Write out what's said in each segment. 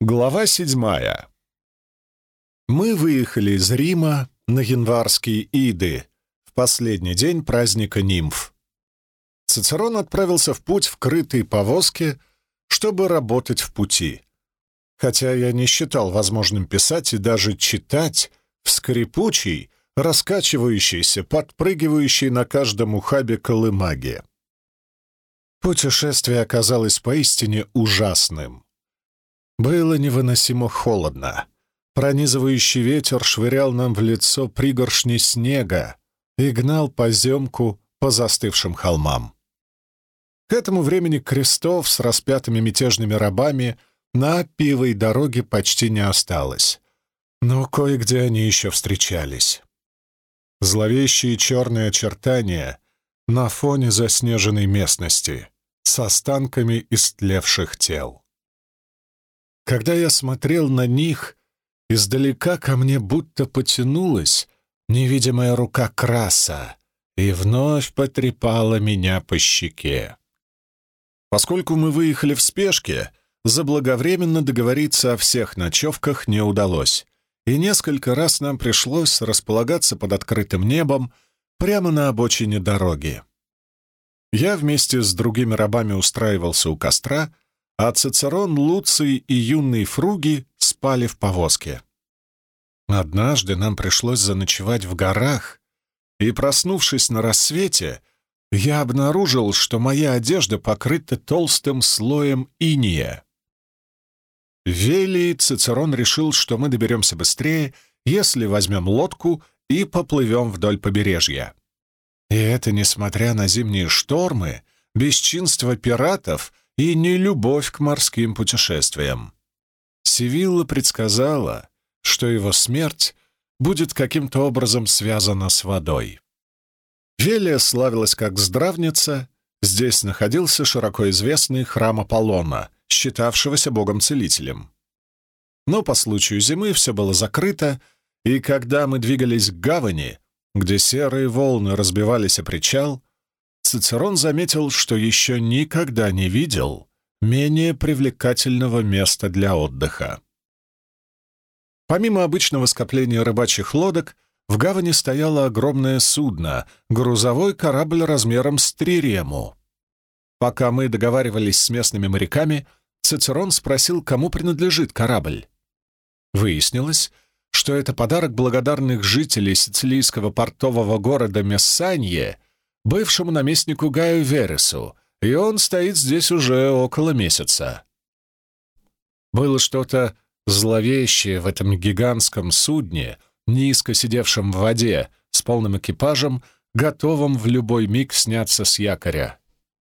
Глава 7. Мы выехали из Рима на январские Иды, в последний день праздника нимф. Цицерон отправился в путь в крытой повозке, чтобы работать в пути. Хотя я не считал возможным писать и даже читать в скрипучей, раскачивающейся, подпрыгивающей на каждом ухабе колымаге. Путешествие оказалось поистине ужасным. Было невыносимо холодно. Пронизывающий ветер швырял нам в лицо пригоршни снега и гнал поземку по застывшим холмам. К этому времени крестов с распятыми мятежными рабами на Аппиевой дороге почти не осталось, но кое-где они еще встречались. Зловещие черные очертания на фоне заснеженной местности с останками истлевших тел. Когда я смотрел на них, издалека ко мне будто потянулась невидимая рука Краса и вновь потрепала меня по щеке. Поскольку мы выехали в спешке, заблаговременно договориться о всех ночевках не удалось, и несколько раз нам пришлось располагаться под открытым небом прямо на обочине дороги. Я вместе с другими рабами устраивался у костра, а Цицерон, Луций и юный Фруги спали в повозке. Однажды нам пришлось заночевать в горах, и, проснувшись на рассвете, я обнаружил, что моя одежда покрыта толстым слоем инея. В Велии Цицерон решил, что мы доберемся быстрее, если возьмем лодку и поплывем вдоль побережья. И это несмотря на зимние штормы, бесчинство пиратов и нелюбовь к морским путешествиям. Сивилла предсказала, что его смерть будет каким-то образом связана с водой. Велия славилась как здравница, здесь находился широко известный храм Аполлона, считавшегося богом-целителем. Но по случаю зимы все было закрыто, и когда мы двигались к гавани, где серые волны разбивались о причал, Цицерон заметил, что еще никогда не видел менее привлекательного места для отдыха. Помимо обычного скопления рыбачьих лодок, в гавани стояло огромное судно, грузовой корабль размером с трирему. Пока мы договаривались с местными моряками, Цицерон спросил, кому принадлежит корабль. Выяснилось, что это подарок благодарных жителей сицилийского портового города Мессанье бывшему наместнику Гаю Вересу, и он стоит здесь уже около месяца. Было что-то зловещее в этом гигантском судне, низко сидевшем в воде, с полным экипажем, готовым в любой миг сняться с якоря.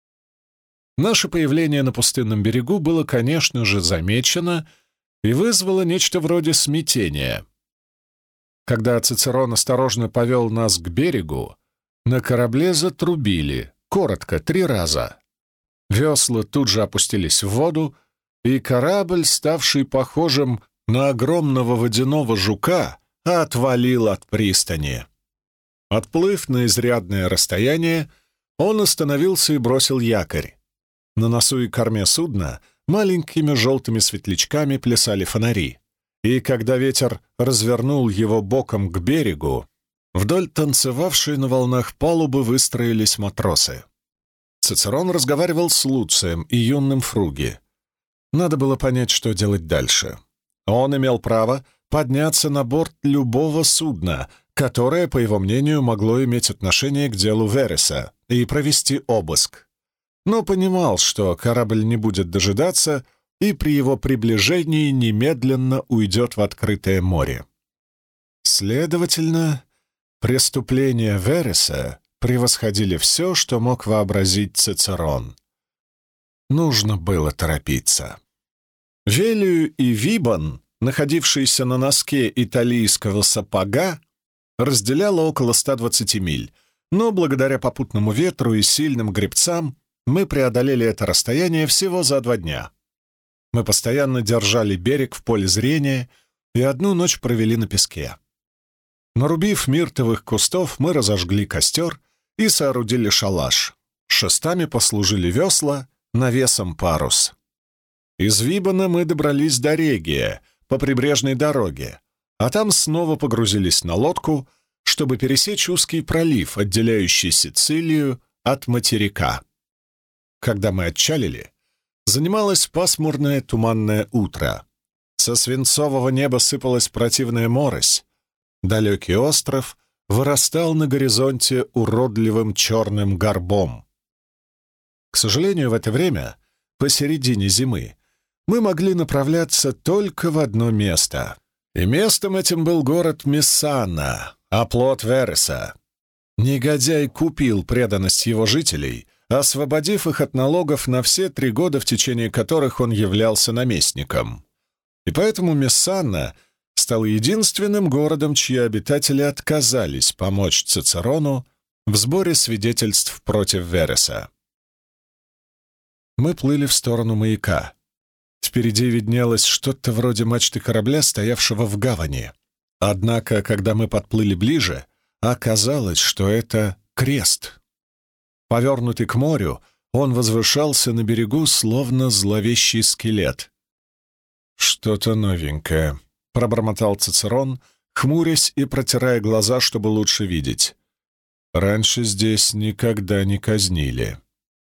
Наше появление на пустынном берегу было, конечно же, замечено и вызвало нечто вроде смятения. Когда Цицерон осторожно повел нас к берегу, на корабле затрубили, коротко, 3 раза. Весла тут же опустились в воду, и корабль, ставший похожим на огромного водяного жука, отвалил от пристани. Отплыв на изрядное расстояние, он остановился и бросил якорь. На носу и корме судна маленькими желтыми светлячками плясали фонари, и когда ветер развернул его боком к берегу, вдоль танцевавшей на волнах палубы выстроились матросы. Цицерон разговаривал с Луцием и юным Фруги. Надо было понять, что делать дальше. Он имел право подняться на борт любого судна, которое, по его мнению, могло иметь отношение к делу Вереса, и провести обыск. Но понимал, что корабль не будет дожидаться и при его приближении немедленно уйдет в открытое море. Следовательно, преступления Вереса превосходили все, что мог вообразить Цицерон. Нужно было торопиться. Велию и Вибон, находившиеся на носке италийского сапога, разделяло около 120 миль, но благодаря попутному ветру и сильным гребцам мы преодолели это расстояние всего за 2 дня. Мы постоянно держали берег в поле зрения и 1 ночь провели на песке. Нарубив миртовых кустов, мы разожгли костер и соорудили шалаш. Шестами послужили весла, навесом парус. Из Вибона мы добрались до Регия по прибрежной дороге, а там снова погрузились на лодку, чтобы пересечь узкий пролив, отделяющий Сицилию от материка. Когда мы отчалили, занималось пасмурное туманное утро. Со свинцового неба сыпалась противная морось. Далекий остров вырастал на горизонте уродливым черным горбом. К сожалению, в это время, посередине зимы, мы могли направляться только в одно место. И местом этим был город Мессана, оплот Вереса. Негодяй купил преданность его жителей, освободив их от налогов на все 3 года, в течение которых он являлся наместником. И поэтому Мессана стал единственным городом, чьи обитатели отказались помочь Цицерону в сборе свидетельств против Вереса. Мы плыли в сторону маяка. Впереди виднелось что-то вроде мачты корабля, стоявшего в гавани. Однако, когда мы подплыли ближе, оказалось, что это крест. Повернутый к морю, он возвышался на берегу, словно зловещий скелет. «Что-то новенькое», — пробормотал Цицерон, хмурясь и протирая глаза, чтобы лучше видеть. «Раньше здесь никогда не казнили».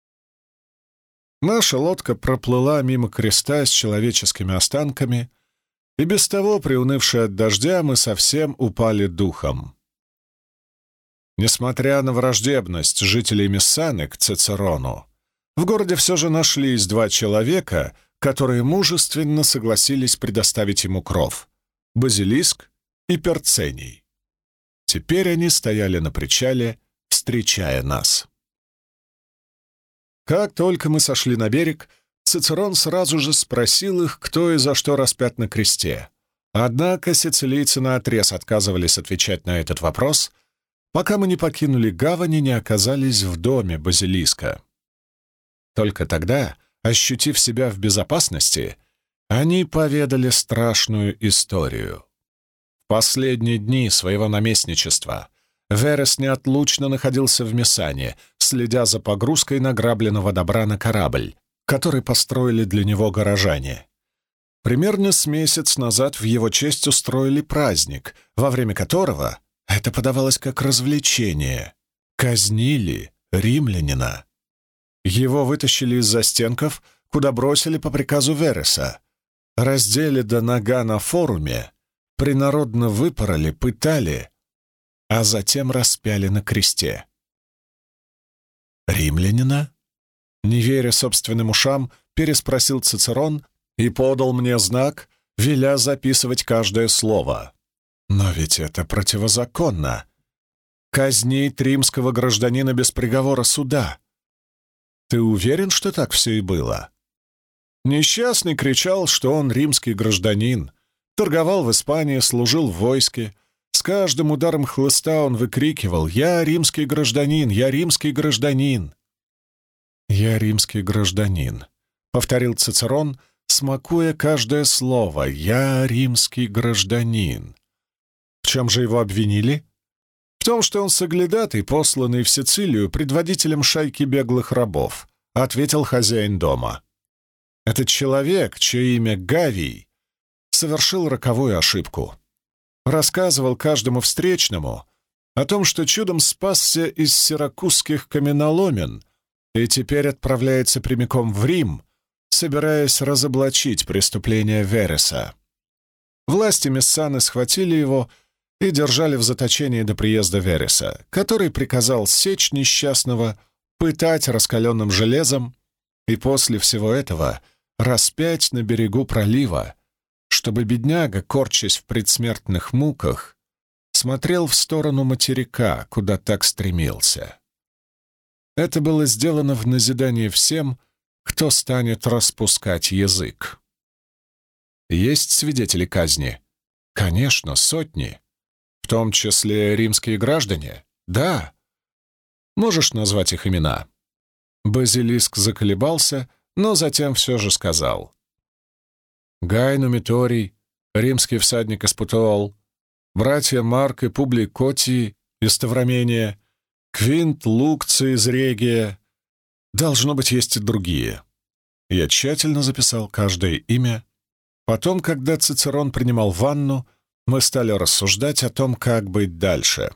Наша лодка проплыла мимо креста с человеческими останками, и без того, приунывшие от дождя, мы совсем упали духом. Несмотря на враждебность жителей Мессаны к Цицерону, в городе все же нашлись 2 человека, которые мужественно согласились предоставить ему кров — Базилиск и Перцений. Теперь они стояли на причале, встречая нас. Как только мы сошли на берег, Цицерон сразу же спросил их, кто и за что распят на кресте. Однако сицилийцы наотрез отказывались отвечать на этот вопрос, пока мы не покинули гавань и не оказались в доме Базилиска. Только тогда, ощутив себя в безопасности, они поведали страшную историю. В последние дни своего наместничества Верес неотлучно находился в Мессане, следя за погрузкой награбленного добра на корабль, который построили для него горожане. Примерно с месяц назад в его честь устроили праздник, во время которого, это подавалось как развлечение, казнили римлянина. Его вытащили из застенков, куда бросили по приказу Вереса, раздели до нога на форуме, принародно выпороли, пытали, а затем распяли на кресте. «Римлянина?» Не веря собственным ушам, переспросил Цицерон и подал мне знак, веля записывать каждое слово. «Но ведь это противозаконно. Казнить римского гражданина без приговора суда. Ты уверен, что так все и было?» Несчастный кричал, что он римский гражданин, торговал в Испании, служил в войске. С каждым ударом хлыста он выкрикивал: «Я римский гражданин! Я римский гражданин!» «Я римский гражданин», — повторил Цицерон, смакуя каждое слово. «Я римский гражданин». В чем же его обвинили? В том, что он соглядатый, посланный в Сицилию предводителем шайки беглых рабов, — ответил хозяин дома. Этот человек, чье имя Гавий, совершил роковую ошибку. Рассказывал каждому встречному о том, что чудом спасся из сиракузских каменоломен и теперь отправляется прямиком в Рим, собираясь разоблачить преступление Вереса. Власти Мессаны схватили его и держали в заточении до приезда Вереса, который приказал сечь несчастного, пытать раскаленным железом и после всего этого распять на берегу пролива, чтобы бедняга, корчась в предсмертных муках, смотрел в сторону материка, куда так стремился. Это было сделано в назидание всем, кто станет распускать язык. Есть свидетели казни? Конечно, сотни. В том числе римские граждане? Да. Можешь назвать их имена?» Базилиск заколебался, но затем все же сказал. Гай Нумиторий, римский всадник из Путуол, братья Марк и Публий Котий из Таврамения, Квинт Лукций из Регия. Должно быть, есть и другие. Я тщательно записал каждое имя. Потом, когда Цицерон принимал ванну, мы стали рассуждать о том, как быть дальше.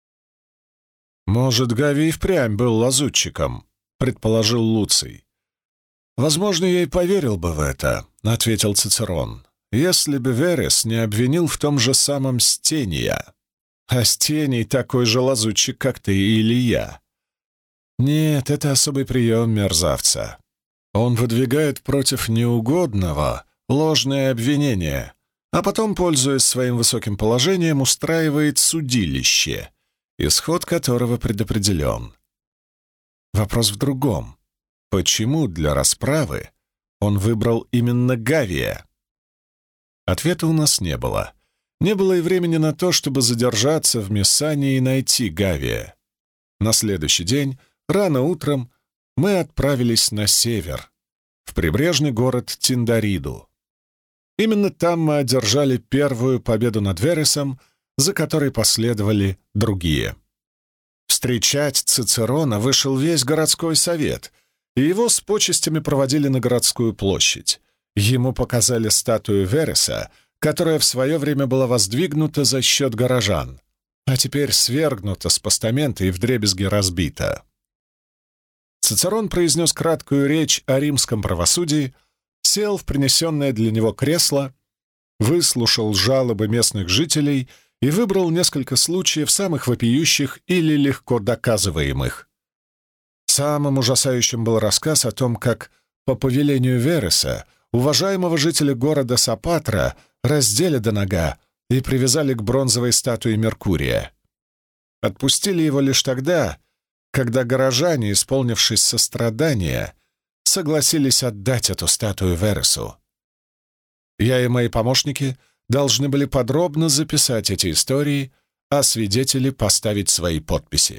«Может, Гавий впрямь был лазутчиком», — предположил Луций. «Возможно, я и поверил бы в это», — ответил Цицерон, «если бы Верес не обвинил в том же самом Стения. А Стений такой же лазутчик, как ты или я. Нет, это особый прием мерзавца. Он выдвигает против неугодного ложное обвинение, а потом, пользуясь своим высоким положением, устраивает судилище, исход которого предопределен. Вопрос в другом. Почему для расправы он выбрал именно Гавия? Ответа у нас не было. Не было и времени на то, чтобы задержаться в Мессании и найти Гавия. На следующий день, рано утром, мы отправились на север, в прибрежный город Тиндариду. Именно там мы одержали первую победу над Вересом, за которой последовали другие. Встречать Цицерона вышел весь городской совет, и его с почестями проводили на городскую площадь. Ему показали статую Вереса, которая в свое время была воздвигнута за счет горожан, а теперь свергнута с постамента и вдребезги разбита. Цицерон произнес краткую речь о римском правосудии, сел в принесенное для него кресло, выслушал жалобы местных жителей и выбрал несколько случаев, самых вопиющих или легко доказываемых. Самым ужасающим был рассказ о том, как по повелению Вереса уважаемого жителя города Сапатра раздели до нога и привязали к бронзовой статуе Меркурия. Отпустили его лишь тогда, когда горожане, исполнившись сострадания, согласились отдать эту статую Вересу. Я и мои помощники должны были подробно записать эти истории, а свидетели поставить свои подписи.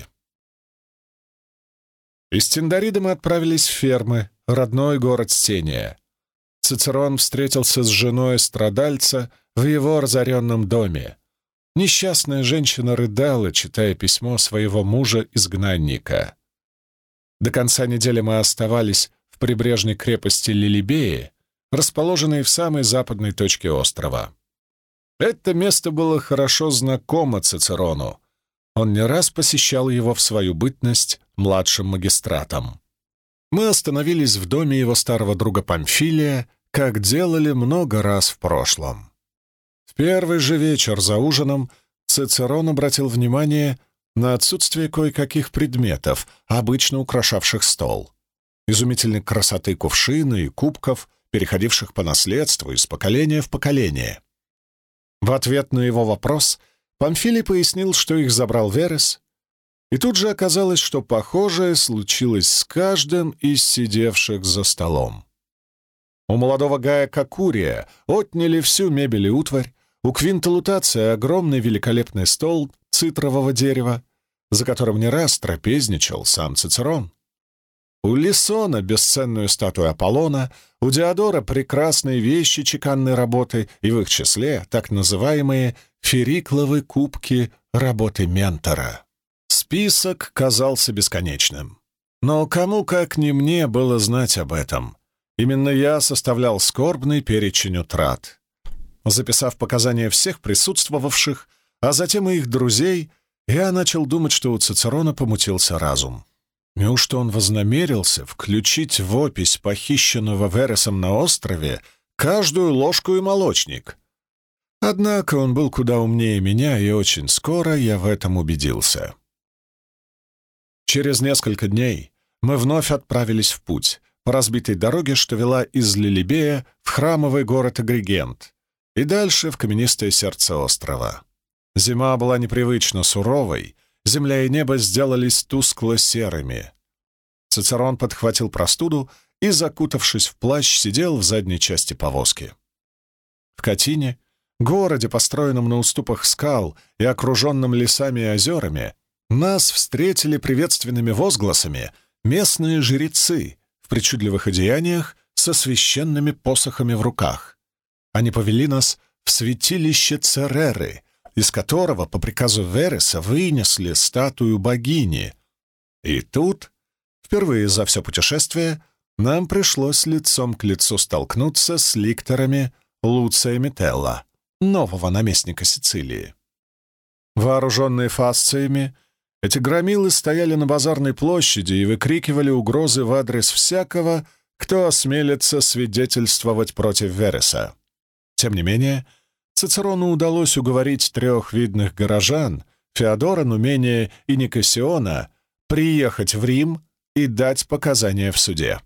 Из Тиндарида мы отправились в Фермы, родной город Стения. Цицерон встретился с женой страдальца в его разоренном доме. Несчастная женщина рыдала, читая письмо своего мужа-изгнанника. До конца недели мы оставались в прибрежной крепости Лилибеи, расположенной в самой западной точке острова. Это место было хорошо знакомо Цицерону. Он не раз посещал его в свою бытность младшим магистратом. Мы остановились в доме его старого друга Памфилия, как делали много раз в прошлом. В первый же вечер за ужином Цицерон обратил внимание на отсутствие кое-каких предметов, обычно украшавших стол. Изумительной красоты кувшины и кубков, переходивших по наследству из поколения в поколение. В ответ на его вопрос Памфилий пояснил, что их забрал Верес, и тут же оказалось, что похожее случилось с каждым из сидевших за столом. У молодого Гая Кокурия отняли всю мебель и утварь, у Квинта Лутация огромный великолепный стол цитрового дерева, за которым не раз трапезничал сам Цицерон. У Лисона бесценную статую Аполлона, у Диодора прекрасные вещи чеканной работы и в их числе так называемые ферикловые кубки работы Ментора. Список казался бесконечным. Но кому, как не мне, было знать об этом? Именно я составлял скорбный перечень утрат. Записав показания всех присутствовавших, а затем и их друзей, я начал думать, что у Цицерона помутился разум. Неужто он вознамерился включить в опись похищенного Вересом на острове каждую ложку и молочник? Однако он был куда умнее меня, и очень скоро я в этом убедился. Через несколько дней мы вновь отправились в путь по разбитой дороге, что вела из Лилибея в храмовый город Агригент и дальше в каменистое сердце острова. Зима была непривычно суровой, земля и небо сделались тускло-серыми. Цицерон подхватил простуду и, закутавшись в плащ, сидел в задней части повозки. В Катине, городе, построенном на уступах скал и окруженном лесами и озерами, нас встретили приветственными возгласами местные жрецы в причудливых одеяниях со священными посохами в руках. Они повели нас в святилище Цереры, из которого по приказу Вереса вынесли статую богини. И тут, впервые за все путешествие, нам пришлось лицом к лицу столкнуться с ликторами Луция Метелла, нового наместника Сицилии. Вооруженные фасциями, эти громилы стояли на базарной площади и выкрикивали угрозы в адрес всякого, кто осмелится свидетельствовать против Вереса. Тем не менее, Цицерону удалось уговорить 3 видных горожан — Феодора, Нумения и Никосиона — приехать в Рим и дать показания в суде.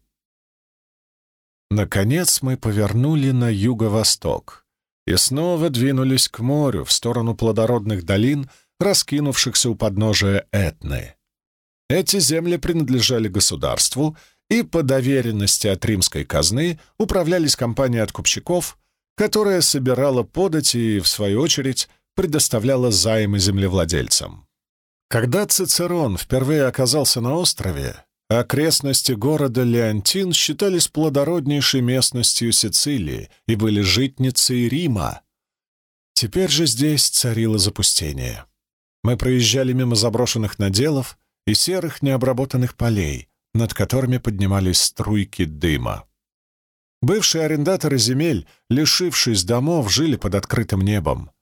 Наконец мы повернули на юго-восток и снова двинулись к морю в сторону плодородных долин, раскинувшихся у подножия Этны. Эти земли принадлежали государству и по доверенности от римской казны управлялись компанией откупщиков, которая собирала подати и, в свою очередь, предоставляла займы землевладельцам. Когда Цицерон впервые оказался на острове, окрестности города Леонтин считались плодороднейшей местностью Сицилии и были житницей Рима. Теперь же здесь царило запустение. Мы проезжали мимо заброшенных наделов и серых необработанных полей, над которыми поднимались струйки дыма. Бывшие арендаторы земель, лишившись домов, жили под открытым небом.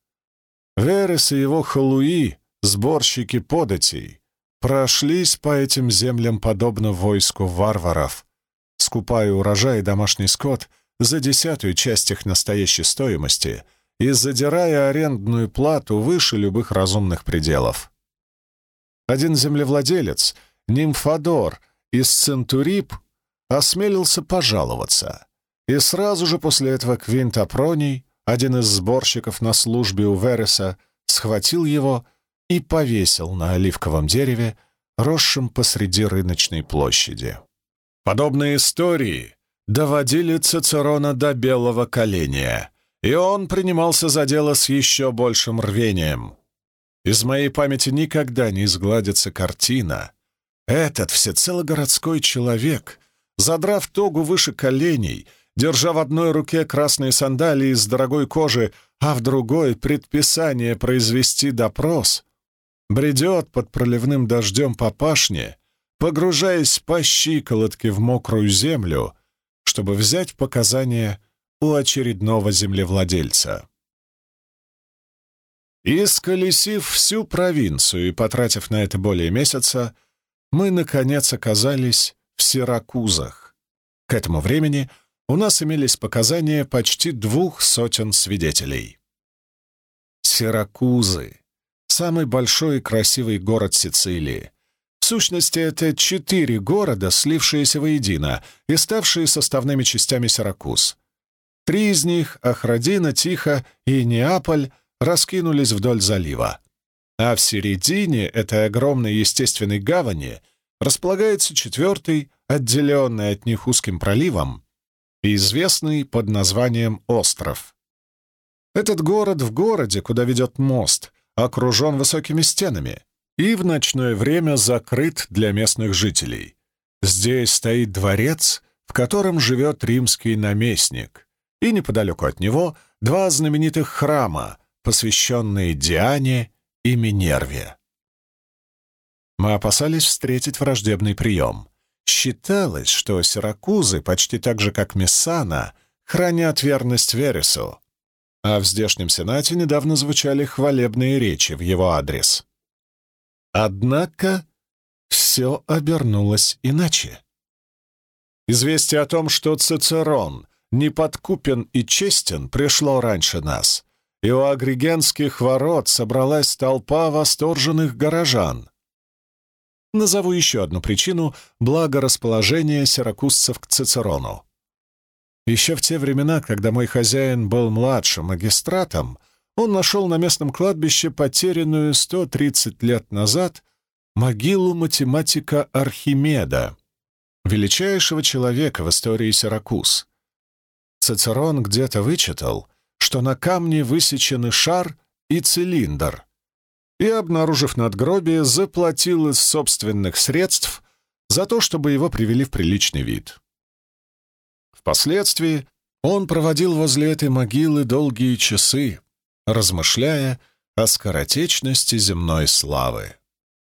Верес и его халуи, сборщики податей, прошлись по этим землям подобно войску варваров, скупая урожай и домашний скот за 10-ю часть их настоящей стоимости и задирая арендную плату выше любых разумных пределов. Один землевладелец, Нимфодор из Центурип, осмелился пожаловаться, и сразу же после этого Квинт Апроний, один из сборщиков на службе у Вереса, схватил его и повесил на оливковом дереве, росшем посреди рыночной площади. Подобные истории доводили Цицерона до белого коленя, и он принимался за дело с еще большим рвением. Из моей памяти никогда не изгладится картина. Этот всецело городской человек, задрав тогу выше коленей, держа в одной руке красные сандалии из дорогой кожи, а в другой — предписание произвести допрос, бредет под проливным дождем по пашне, погружаясь по щиколотке в мокрую землю, чтобы взять показания у очередного землевладельца. Исколесив всю провинцию и потратив на это более месяца, мы, наконец, оказались в Сиракузах. К этому времени у нас имелись показания почти 200 свидетелей. Сиракузы — самый большой и красивый город Сицилии. В сущности, это 4 города, слившиеся воедино и ставшие составными частями Сиракуз. 3 из них — Ахрадина, Тихо и Неаполь — раскинулись вдоль залива. А в середине этой огромной естественной гавани располагается 4-й, отделенный от них узким проливом, и известный под названием Остров. Этот город в городе, куда ведет мост, окружен высокими стенами и в ночное время закрыт для местных жителей. Здесь стоит дворец, в котором живет римский наместник, и неподалеку от него 2 знаменитых храма, посвященные Диане и Минерве. Мы опасались встретить враждебный прием. Считалось, что Сиракузы, почти так же, как Мессана, хранят верность Вересу, а в здешнем сенате недавно звучали хвалебные речи в его адрес. Однако все обернулось иначе. Известие о том, что Цицерон неподкупен и честен, пришло раньше нас, и у Агригентских ворот собралась толпа восторженных горожан. Назову еще одну причину благорасположения сиракузцев к Цицерону. Еще в те времена, когда мой хозяин был младшим магистратом, он нашел на местном кладбище потерянную 130 лет назад могилу математика Архимеда, величайшего человека в истории Сиракуз. Цицерон где-то вычитал, что на камне высечены шар и цилиндр, и, обнаружив надгробие, заплатил из собственных средств за то, чтобы его привели в приличный вид. Впоследствии он проводил возле этой могилы долгие часы, размышляя о скоротечности земной славы.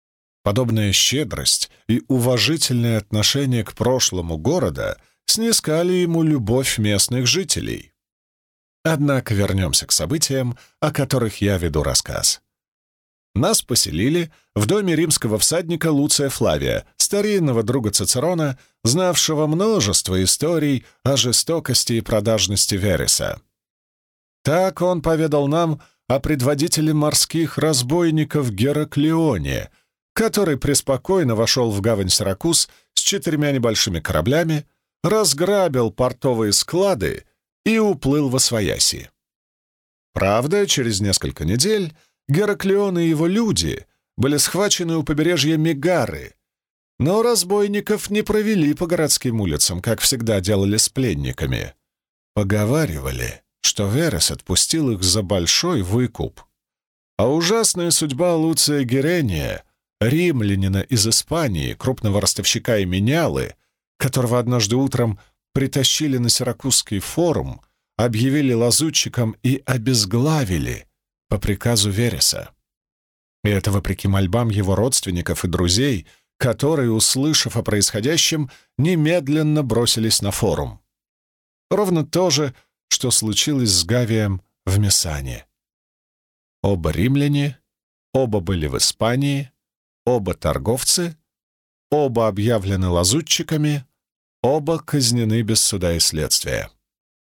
Подобная щедрость и уважительное отношение к прошлому города снискали ему любовь местных жителей. Однако вернемся к событиям, о которых я веду рассказ. Нас поселили в доме римского всадника Луция Флавия, старинного друга Цицерона, знавшего множество историй о жестокости и продажности Вереса. Так он поведал нам о предводителе морских разбойников Гераклеоне, который преспокойно вошел в гавань Сиракуз с 4 небольшими кораблями, разграбил портовые склады и уплыл восвояси. Правда, через несколько недель Гераклеон и его люди были схвачены у побережья Мегары, но разбойников не провели по городским улицам, как всегда делали с пленниками. Поговаривали, что Верес отпустил их за большой выкуп. А ужасная судьба Луция Герения, римлянина из Испании, крупного ростовщика и менялы, которого однажды утром притащили на Сиракузский форум, объявили лазутчиком и обезглавили по приказу Вереса. И это вопреки мольбам его родственников и друзей, которые, услышав о происходящем, немедленно бросились на форум. Ровно то же, что случилось с Гавием в Мессане. Оба римляне, оба были в Испании, оба торговцы, оба объявлены лазутчиками, оба казнены без суда и следствия.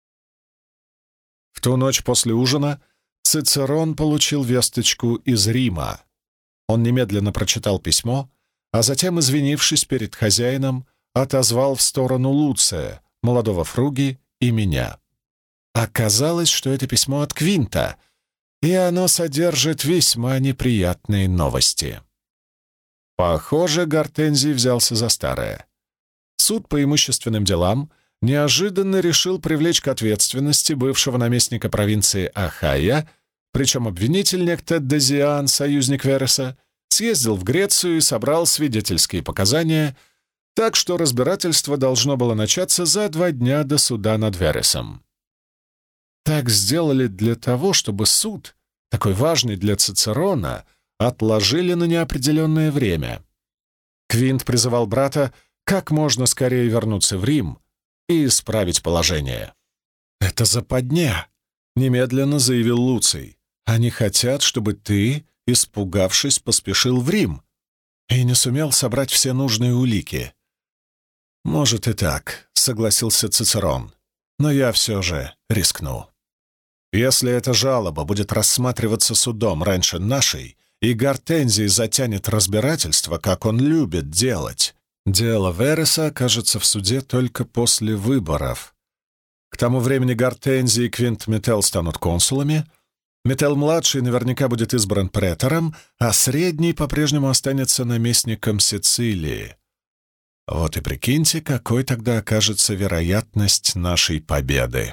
В ту ночь после ужина Цицерон получил весточку из Рима. Он немедленно прочитал письмо, а затем, извинившись перед хозяином, отозвал в сторону Луция, молодого Фруги и меня. Оказалось, что это письмо от Квинта, и оно содержит весьма неприятные новости. Похоже, Гортензий взялся за старое. Суд по имущественным делам неожиданно решил привлечь к ответственности бывшего наместника провинции Ахайя, причем обвинитель некто Дезиан, союзник Вереса, съездил в Грецию и собрал свидетельские показания, так что разбирательство должно было начаться за 2 дня до суда над Вересом. Так сделали для того, чтобы суд, такой важный для Цицерона, отложили на неопределенное время. Квинт призывал брата как можно скорее вернуться в Рим и исправить положение. «Это западня», — немедленно заявил Луций. «Они хотят, чтобы ты, испугавшись, поспешил в Рим и не сумел собрать все нужные улики». «Может и так», — согласился Цицерон, — «но я все же рискну. Если эта жалоба будет рассматриваться судом раньше нашей, и Гортензий затянет разбирательство, как он любит делать, дело Вереса окажется в суде только после выборов. К тому времени Гортензий и Квинт Метел станут консулами, Метел-младший наверняка будет избран претором, а средний по-прежнему останется наместником Сицилии. Вот и прикиньте, какой тогда окажется вероятность нашей победы.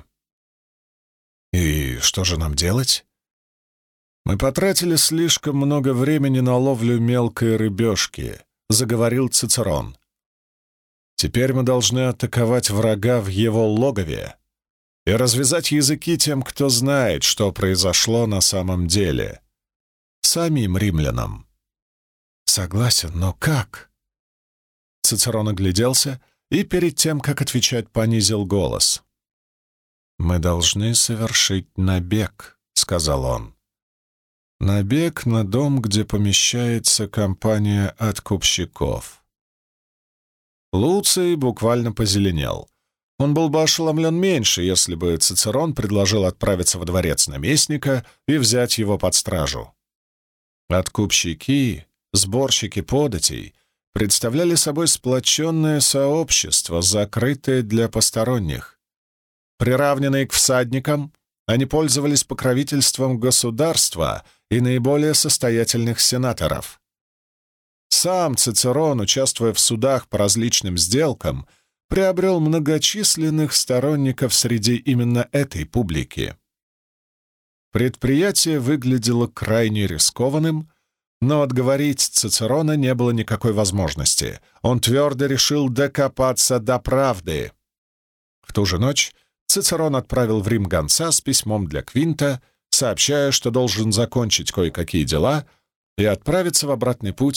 И что же нам делать? Мы потратили слишком много времени на ловлю мелкой рыбешки, заговорил Цицерон. Теперь мы должны атаковать врага в его логове и развязать языки тем, кто знает, что произошло на самом деле. Самим римлянам. Согласен, но как? Цицерон огляделся и перед тем, как отвечать, понизил голос. «Мы должны совершить набег», — сказал он. «Набег на дом, где помещается компания откупщиков». Луций буквально позеленел. Он был бы ошеломлен меньше, если бы Цицерон предложил отправиться во дворец наместника и взять его под стражу. Откупщики, сборщики податей представляли собой сплоченное сообщество, закрытое для посторонних. Приравненные к всадникам, они пользовались покровительством государства и наиболее состоятельных сенаторов. Сам Цицерон, участвуя в судах по различным сделкам, приобрел многочисленных сторонников среди именно этой публики. Предприятие выглядело крайне рискованным, но отговорить Цицерона не было никакой возможности. Он твердо решил докопаться до правды. В ту же ночь Цицерон отправил в Рим гонца с письмом для Квинта, сообщая, что должен закончить кое-какие дела и отправиться в обратный путь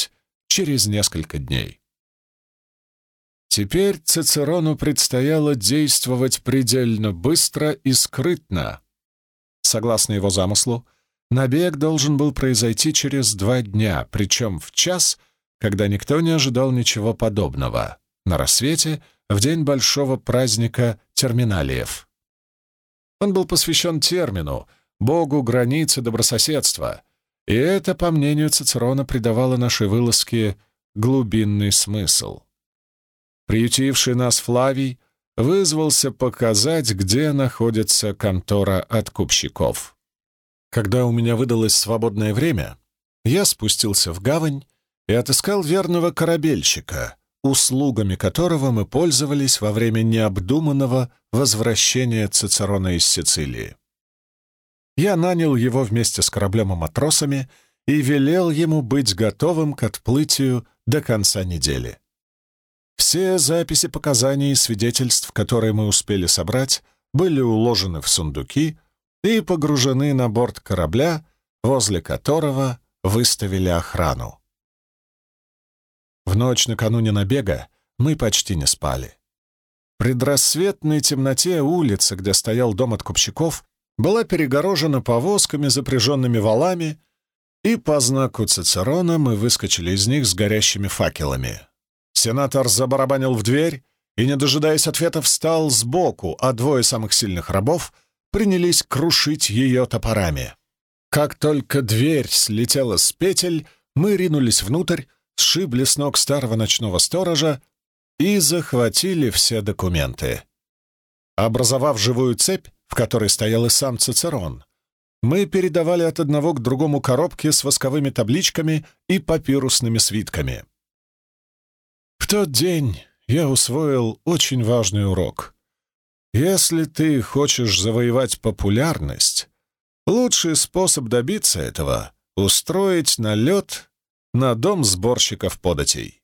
через несколько дней. Теперь Цицерону предстояло действовать предельно быстро и скрытно. Согласно его замыслу, набег должен был произойти через 2 дня, причем в час, когда никто не ожидал ничего подобного, на рассвете, в день большого праздника Терминалиев. Он был посвящен термину, богу границы добрососедства, и это, по мнению Цицерона, придавало нашей вылазке глубинный смысл. Приютивший нас Флавий вызвался показать, где находится контора откупщиков. Когда у меня выдалось свободное время, я спустился в гавань и отыскал верного корабельщика, услугами которого мы пользовались во время необдуманного возвращения Цицерона из Сицилии. Я нанял его вместе с кораблем и матросами и велел ему быть готовым к отплытию до конца недели. Все записи показаний и свидетельств, которые мы успели собрать, были уложены в сундуки и погружены на борт корабля, возле которого выставили охрану. В ночь накануне набега мы почти не спали. В предрассветной темноте улица, где стоял дом откупщиков, была перегорожена повозками, запряженными валами, и по знаку Цицерона мы выскочили из них с горящими факелами. Сенатор забарабанил в дверь и, не дожидаясь ответа, встал сбоку, а 2 самых сильных рабов принялись крушить ее топорами. Как только дверь слетела с петель, мы ринулись внутрь, сшибли с ног старого ночного сторожа и захватили все документы. Образовав живую цепь, в которой стоял и сам Цицерон, мы передавали от одного к другому коробки с восковыми табличками и папирусными свитками. В тот день я усвоил очень важный урок. Если ты хочешь завоевать популярность, лучший способ добиться этого — устроить налет на дом сборщиков податей.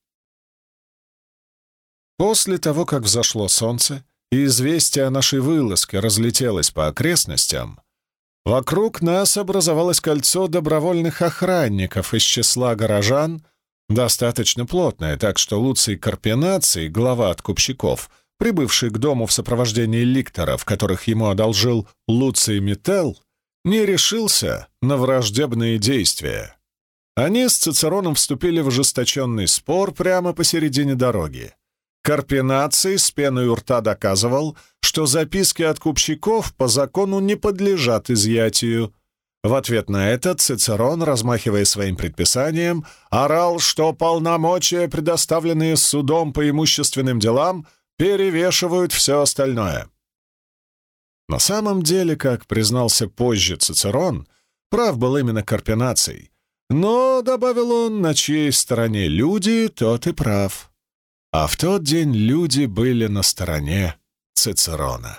После того, как взошло солнце и известие о нашей вылазке разлетелось по окрестностям, вокруг нас образовалось кольцо добровольных охранников из числа горожан, достаточно плотное, так что Луций Карпинаций, глава откупщиков, прибывший к дому в сопровождении ликторов, которых ему одолжил Луций Метел, не решился на враждебные действия. Они с Цицероном вступили в ожесточенный спор прямо посередине дороги. Карпинаций с пеной у рта доказывал, что записки откупщиков по закону не подлежат изъятию. В ответ на это Цицерон, размахивая своим предписанием, орал, что полномочия, предоставленные судом по имущественным делам, перевешивают все остальное. На самом деле, как признался позже Цицерон, прав был именно Карпинаций. Но, добавил он, на чьей стороне люди, тот и прав. А в тот день люди были на стороне Цицерона.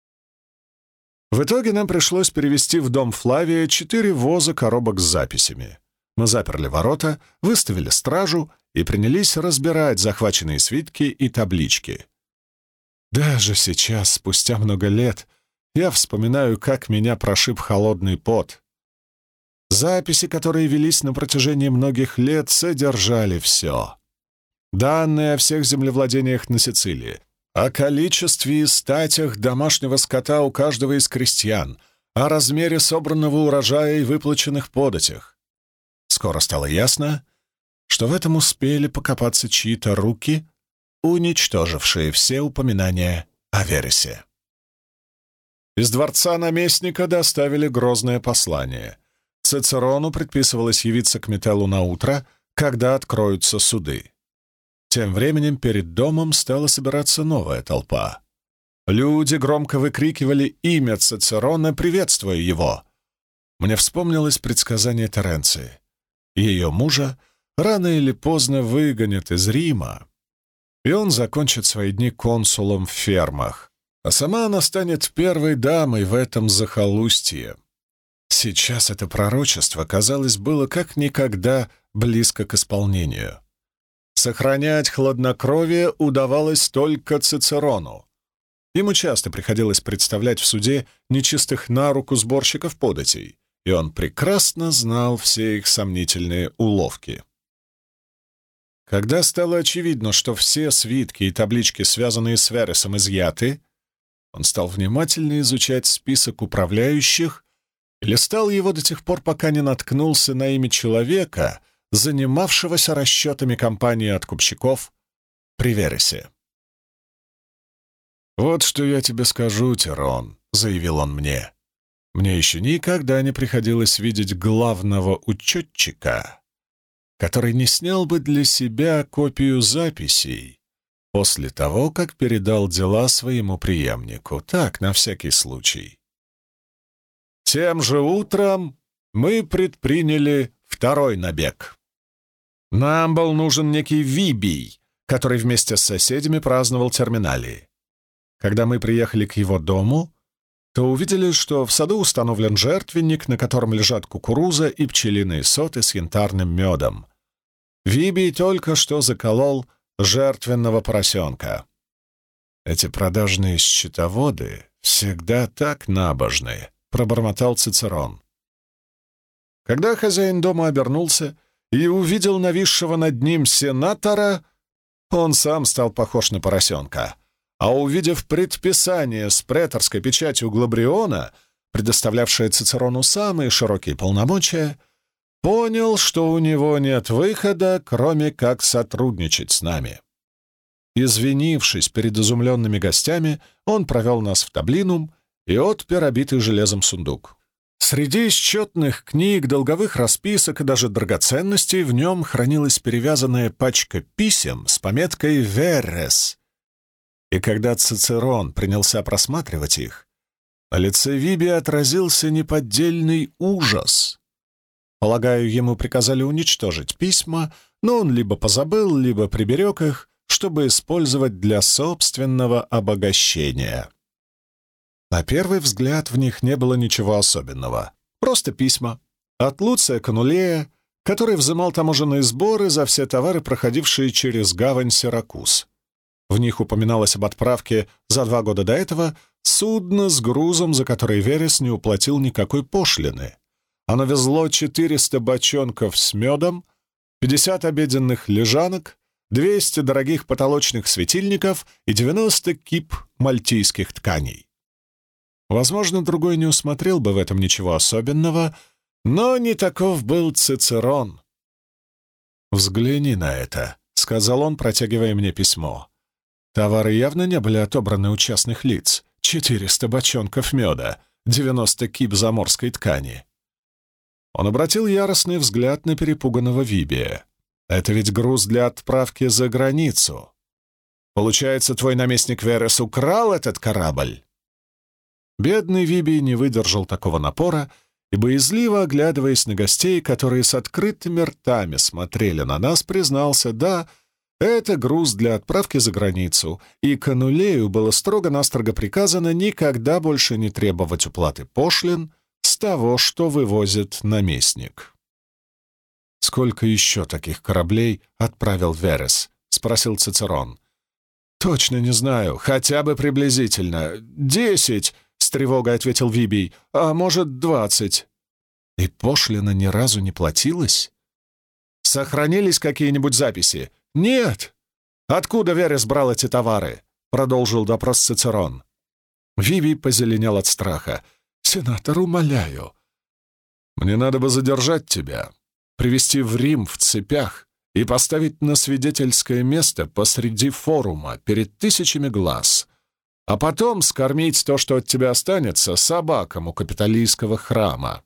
В итоге нам пришлось перевезти в дом Флавия 4 воза коробок с записями. Мы заперли ворота, выставили стражу и принялись разбирать захваченные свитки и таблички. Даже сейчас, спустя много лет, я вспоминаю, как меня прошиб холодный пот. Записи, которые велись на протяжении многих лет, содержали все. Данные о всех землевладениях на Сицилии, о количестве и статях домашнего скота у каждого из крестьян, о размере собранного урожая и выплаченных податях. Скоро стало ясно, что в этом успели покопаться чьи-то руки, уничтожившие все упоминания о Вересе. Из дворца наместника доставили грозное послание. Цицерону предписывалось явиться к Метеллу на утро, когда откроются суды. Тем временем перед домом стала собираться новая толпа. Люди громко выкрикивали имя Цицерона, приветствуя его. Мне вспомнилось предсказание Теренции. Ее мужа рано или поздно выгонят из Рима, и он закончит свои дни консулом в фермах, а сама она станет первой дамой в этом захолустье. Сейчас это пророчество, казалось, было как никогда близко к исполнению. Сохранять хладнокровие удавалось только Цицерону. Ему часто приходилось представлять в суде нечистых на руку сборщиков податей, и он прекрасно знал все их сомнительные уловки. Когда стало очевидно, что все свитки и таблички, связанные с Вересом, изъяты, он стал внимательно изучать список управляющих и листал его до тех пор, пока не наткнулся на имя человека, занимавшегося расчетами компании откупщиков при Вересе. «Вот что я тебе скажу, Тирон», — заявил он мне. «Мне еще никогда не приходилось видеть главного учетчика, который не снял бы для себя копию записей после того, как передал дела своему преемнику. Так, на всякий случай». Тем же утром мы предприняли второй набег. Нам был нужен некий Вибий, который вместе с соседями праздновал терминалии. Когда мы приехали к его дому, то увидели, что в саду установлен жертвенник, на котором лежат кукуруза и пчелиные соты с янтарным медом. Вибий только что заколол жертвенного поросенка. «Эти продажные счетоводы всегда так набожны», — пробормотал Цицерон. Когда хозяин дома обернулся и увидел нависшего над ним сенатора, он сам стал похож на поросенка, а увидев предписание с преторской печатью Глабриона, предоставлявшее Цицерону самые широкие полномочия, понял, что у него нет выхода, кроме как сотрудничать с нами. Извинившись перед изумленными гостями, он провел нас в таблинум и отпер обитый железом сундук. Среди счетных книг, долговых расписок и даже драгоценностей в нем хранилась перевязанная пачка писем с пометкой «Верес». И когда Цицерон принялся просматривать их, на лице Вибия отразился неподдельный ужас. Полагаю, ему приказали уничтожить письма, но он либо позабыл, либо приберег их, чтобы использовать для собственного обогащения. На первый взгляд в них не было ничего особенного. Просто письма от Луция Канулея, который взымал таможенные сборы за все товары, проходившие через гавань Сиракуз. В них упоминалось об отправке за 2 года до этого судна с грузом, за который Верес не уплатил никакой пошлины. Оно везло 400 бочонков с медом, 50 обеденных лежанок, 200 дорогих потолочных светильников и 90 кип мальтийских тканей. Возможно, другой не усмотрел бы в этом ничего особенного, но не таков был Цицерон. «Взгляни на это», — сказал он, протягивая мне письмо. Товары явно не были отобраны у частных лиц. 400 бочонков меда, 90 кип заморской ткани. Он обратил яростный взгляд на перепуганного Вибия. «Это ведь груз для отправки за границу. Получается, твой наместник Верес украл этот корабль?» Бедный Вибий не выдержал такого напора и, боязливо оглядываясь на гостей, которые с открытыми ртами смотрели на нас, признался: «Да, это груз для отправки за границу, и Канулею было строго-настрого приказано никогда больше не требовать уплаты пошлин с того, что вывозит наместник». «Сколько еще таких кораблей отправил Верес?» — спросил Цицерон. «Точно не знаю, хотя бы приблизительно. 10, — с тревогой ответил Вибий, — а может, 20. И пошлина ни разу не платилась? Сохранились какие-нибудь записи? Нет. Откуда Верес брал эти товары? Продолжил допрос Цицерон. Вибий позеленел от страха. «Сенатор, умоляю. Мне надо бы задержать тебя, привести в Рим в цепях и поставить на свидетельское место посреди форума перед тысячами глаз, а потом скормить то, что от тебя останется, собакам у Капитолийского храма».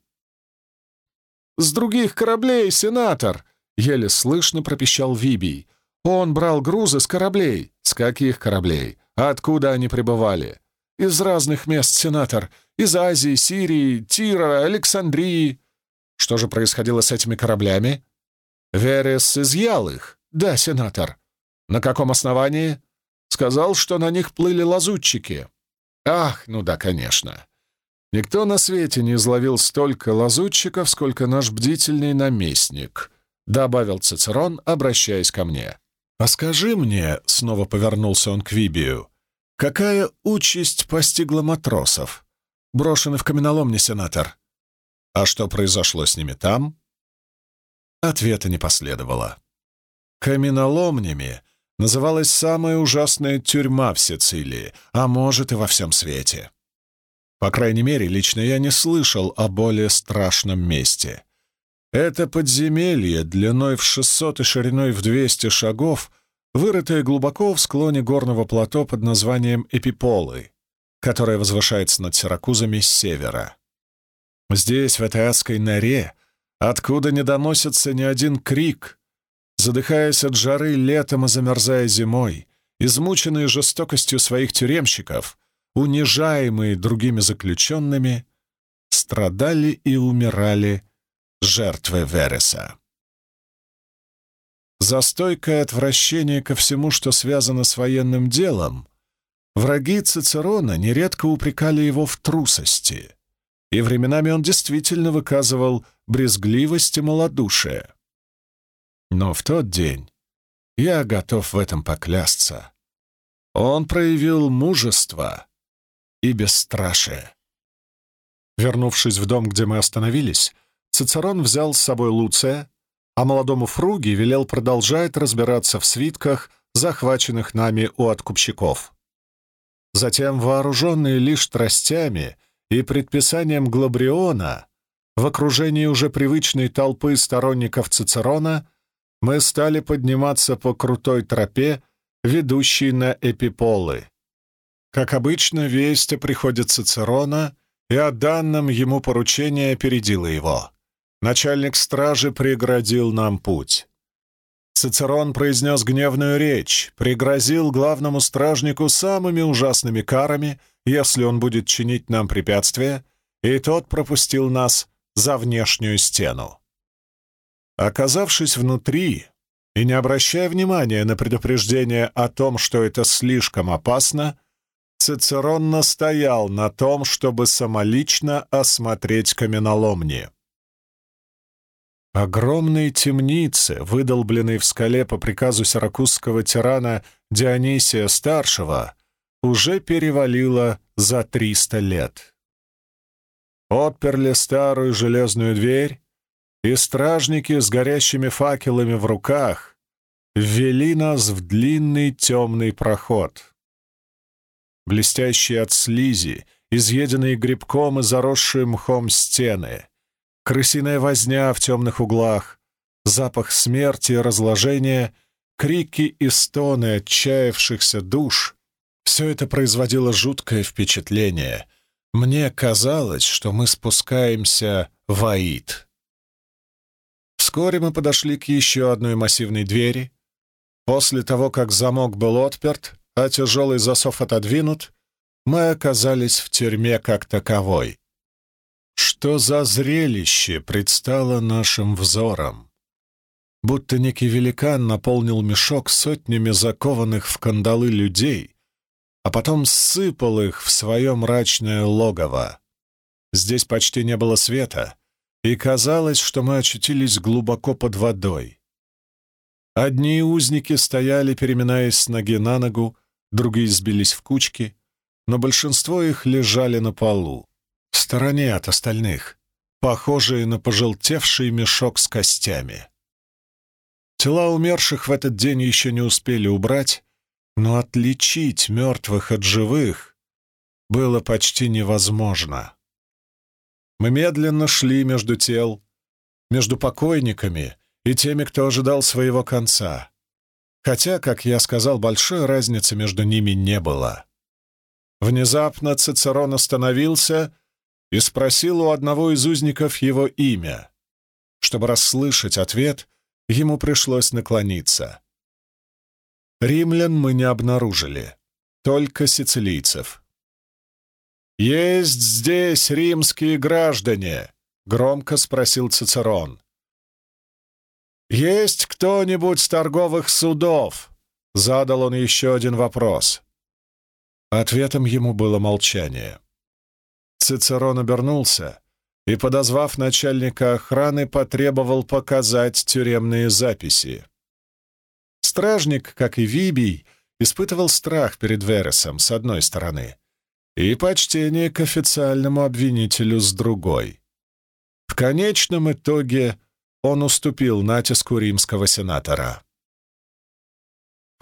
«С других кораблей, сенатор!» — еле слышно пропищал Вибий. «Он брал грузы с кораблей». «С каких кораблей? Откуда они прибывали?» «Из разных мест, сенатор. Из Азии, Сирии, Тира, Александрии». «Что же происходило с этими кораблями?» «Верес изъял их». «Да, сенатор». «На каком основании?» «Сказал, что на них плыли лазутчики». «Ах, ну да, конечно. Никто на свете не изловил столько лазутчиков, сколько наш бдительный наместник», — добавил Цицерон, обращаясь ко мне. «А скажи мне», — снова повернулся он к Вибию, — «какая участь постигла матросов, брошенных в каменоломне, сенатор? А что произошло с ними там?» Ответа не последовало. Каменоломнями называлась самая ужасная тюрьма в Сицилии, а может и во всем свете. По крайней мере, лично я не слышал о более страшном месте. Это подземелье длиной в 600 и шириной в 200 шагов, вырытое глубоко в склоне горного плато под названием Эпиполы, которое возвышается над Сиракузами с севера. Здесь, в этой адской норе, откуда не доносится ни один крик, задыхаясь от жары летом и замерзая зимой, измученные жестокостью своих тюремщиков, унижаемые другими заключенными, страдали и умирали жертвы Вереса. За стойкое отвращение ко всему, что связано с военным делом, враги Цицерона нередко упрекали его в трусости, и временами он действительно выказывал брезгливость и малодушие. Но в тот день, я готов в этом поклясться, он проявил мужество и бесстрашие. Вернувшись в дом, где мы остановились, Цицерон взял с собой Луция, а молодому Фруги велел продолжать разбираться в свитках, захваченных нами у откупщиков. Затем, вооруженные лишь тростями и предписанием Глабриона, в окружении уже привычной толпы сторонников Цицерона, мы стали подниматься по крутой тропе, ведущей на Эпиполы. Как обычно, весть о приходе Цицерона и о данном ему поручении опередила его. Начальник стражи преградил нам путь. Цицерон произнес гневную речь, пригрозил главному стражнику самыми ужасными карами, если он будет чинить нам препятствия, и тот пропустил нас за внешнюю стену. Оказавшись внутри и не обращая внимания на предупреждение о том, что это слишком опасно, Цицерон настоял на том, чтобы самолично осмотреть каменоломни. Огромные темницы, выдолбленные в скале по приказу сиракузского тирана Дионисия-старшего, уже перевалило за 300 лет. Отперли старую железную дверь, и стражники с горящими факелами в руках ввели нас в длинный темный проход. Блестящие от слизи, изъеденные грибком и заросшие мхом стены, крысиная возня в темных углах, запах смерти и разложения, крики и стоны отчаявшихся душ — все это производило жуткое впечатление. Мне казалось, что мы спускаемся в Аид. Вскоре мы подошли к еще одной массивной двери. После того, как замок был отперт, а тяжелый засов отодвинут, мы оказались в тюрьме как таковой. Что за зрелище предстало нашим взором? Будто некий великан наполнил мешок сотнями закованных в кандалы людей, а потом ссыпал их в свое мрачное логово. Здесь почти не было света, и казалось, что мы очутились глубоко под водой. Одни узники стояли, переминаясь с ноги на ногу, другие сбились в кучки, но большинство их лежали на полу, в стороне от остальных, похожие на пожелтевший мешок с костями. Тела умерших в этот день еще не успели убрать, но отличить мертвых от живых было почти невозможно. Мы медленно шли между тел, между покойниками и теми, кто ожидал своего конца, хотя, как я сказал, большой разницы между ними не было. Внезапно Цицерон остановился и спросил у одного из узников его имя. Чтобы расслышать ответ, ему пришлось наклониться. Римлян мы не обнаружили, только сицилийцев. «Есть здесь римские граждане?» — громко спросил Цицерон. «Есть кто-нибудь с торговых судов?» — задал он еще один вопрос. Ответом ему было молчание. Цицерон обернулся и, подозвав начальника охраны, потребовал показать тюремные записи. Стражник, как и Вибий, испытывал страх перед Вересом с одной стороны и почтение к официальному обвинителю с другой. В конечном итоге он уступил натиску римского сенатора.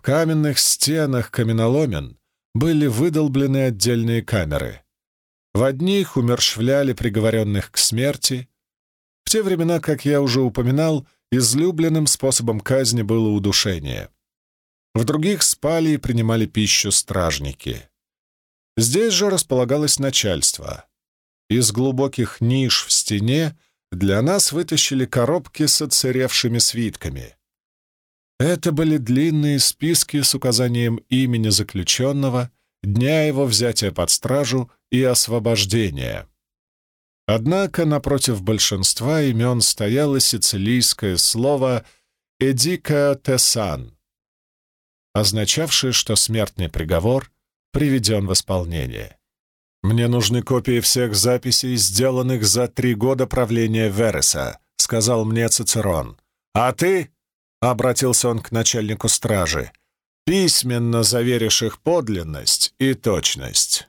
каменных стенах каменоломен были выдолблены отдельные камеры. В одних умерщвляли приговоренных к смерти. В те времена, как я уже упоминал, излюбленным способом казни было удушение. В других спали и принимали пищу стражники. Здесь же располагалось начальство. Из глубоких ниш в стене для нас вытащили коробки с отсыревшими свитками. Это были длинные списки с указанием имени заключенного, дня его взятия под стражу и освобождения. Однако напротив большинства имен стояло сицилийское слово «эдика тесан», означавшее, что смертный приговор приведен в исполнение. «Мне нужны копии всех записей, сделанных за 3 года правления Вереса», — сказал мне Цицерон. «А ты...» — обратился он к начальнику стражи, — «письменно заверишь их подлинность и точность».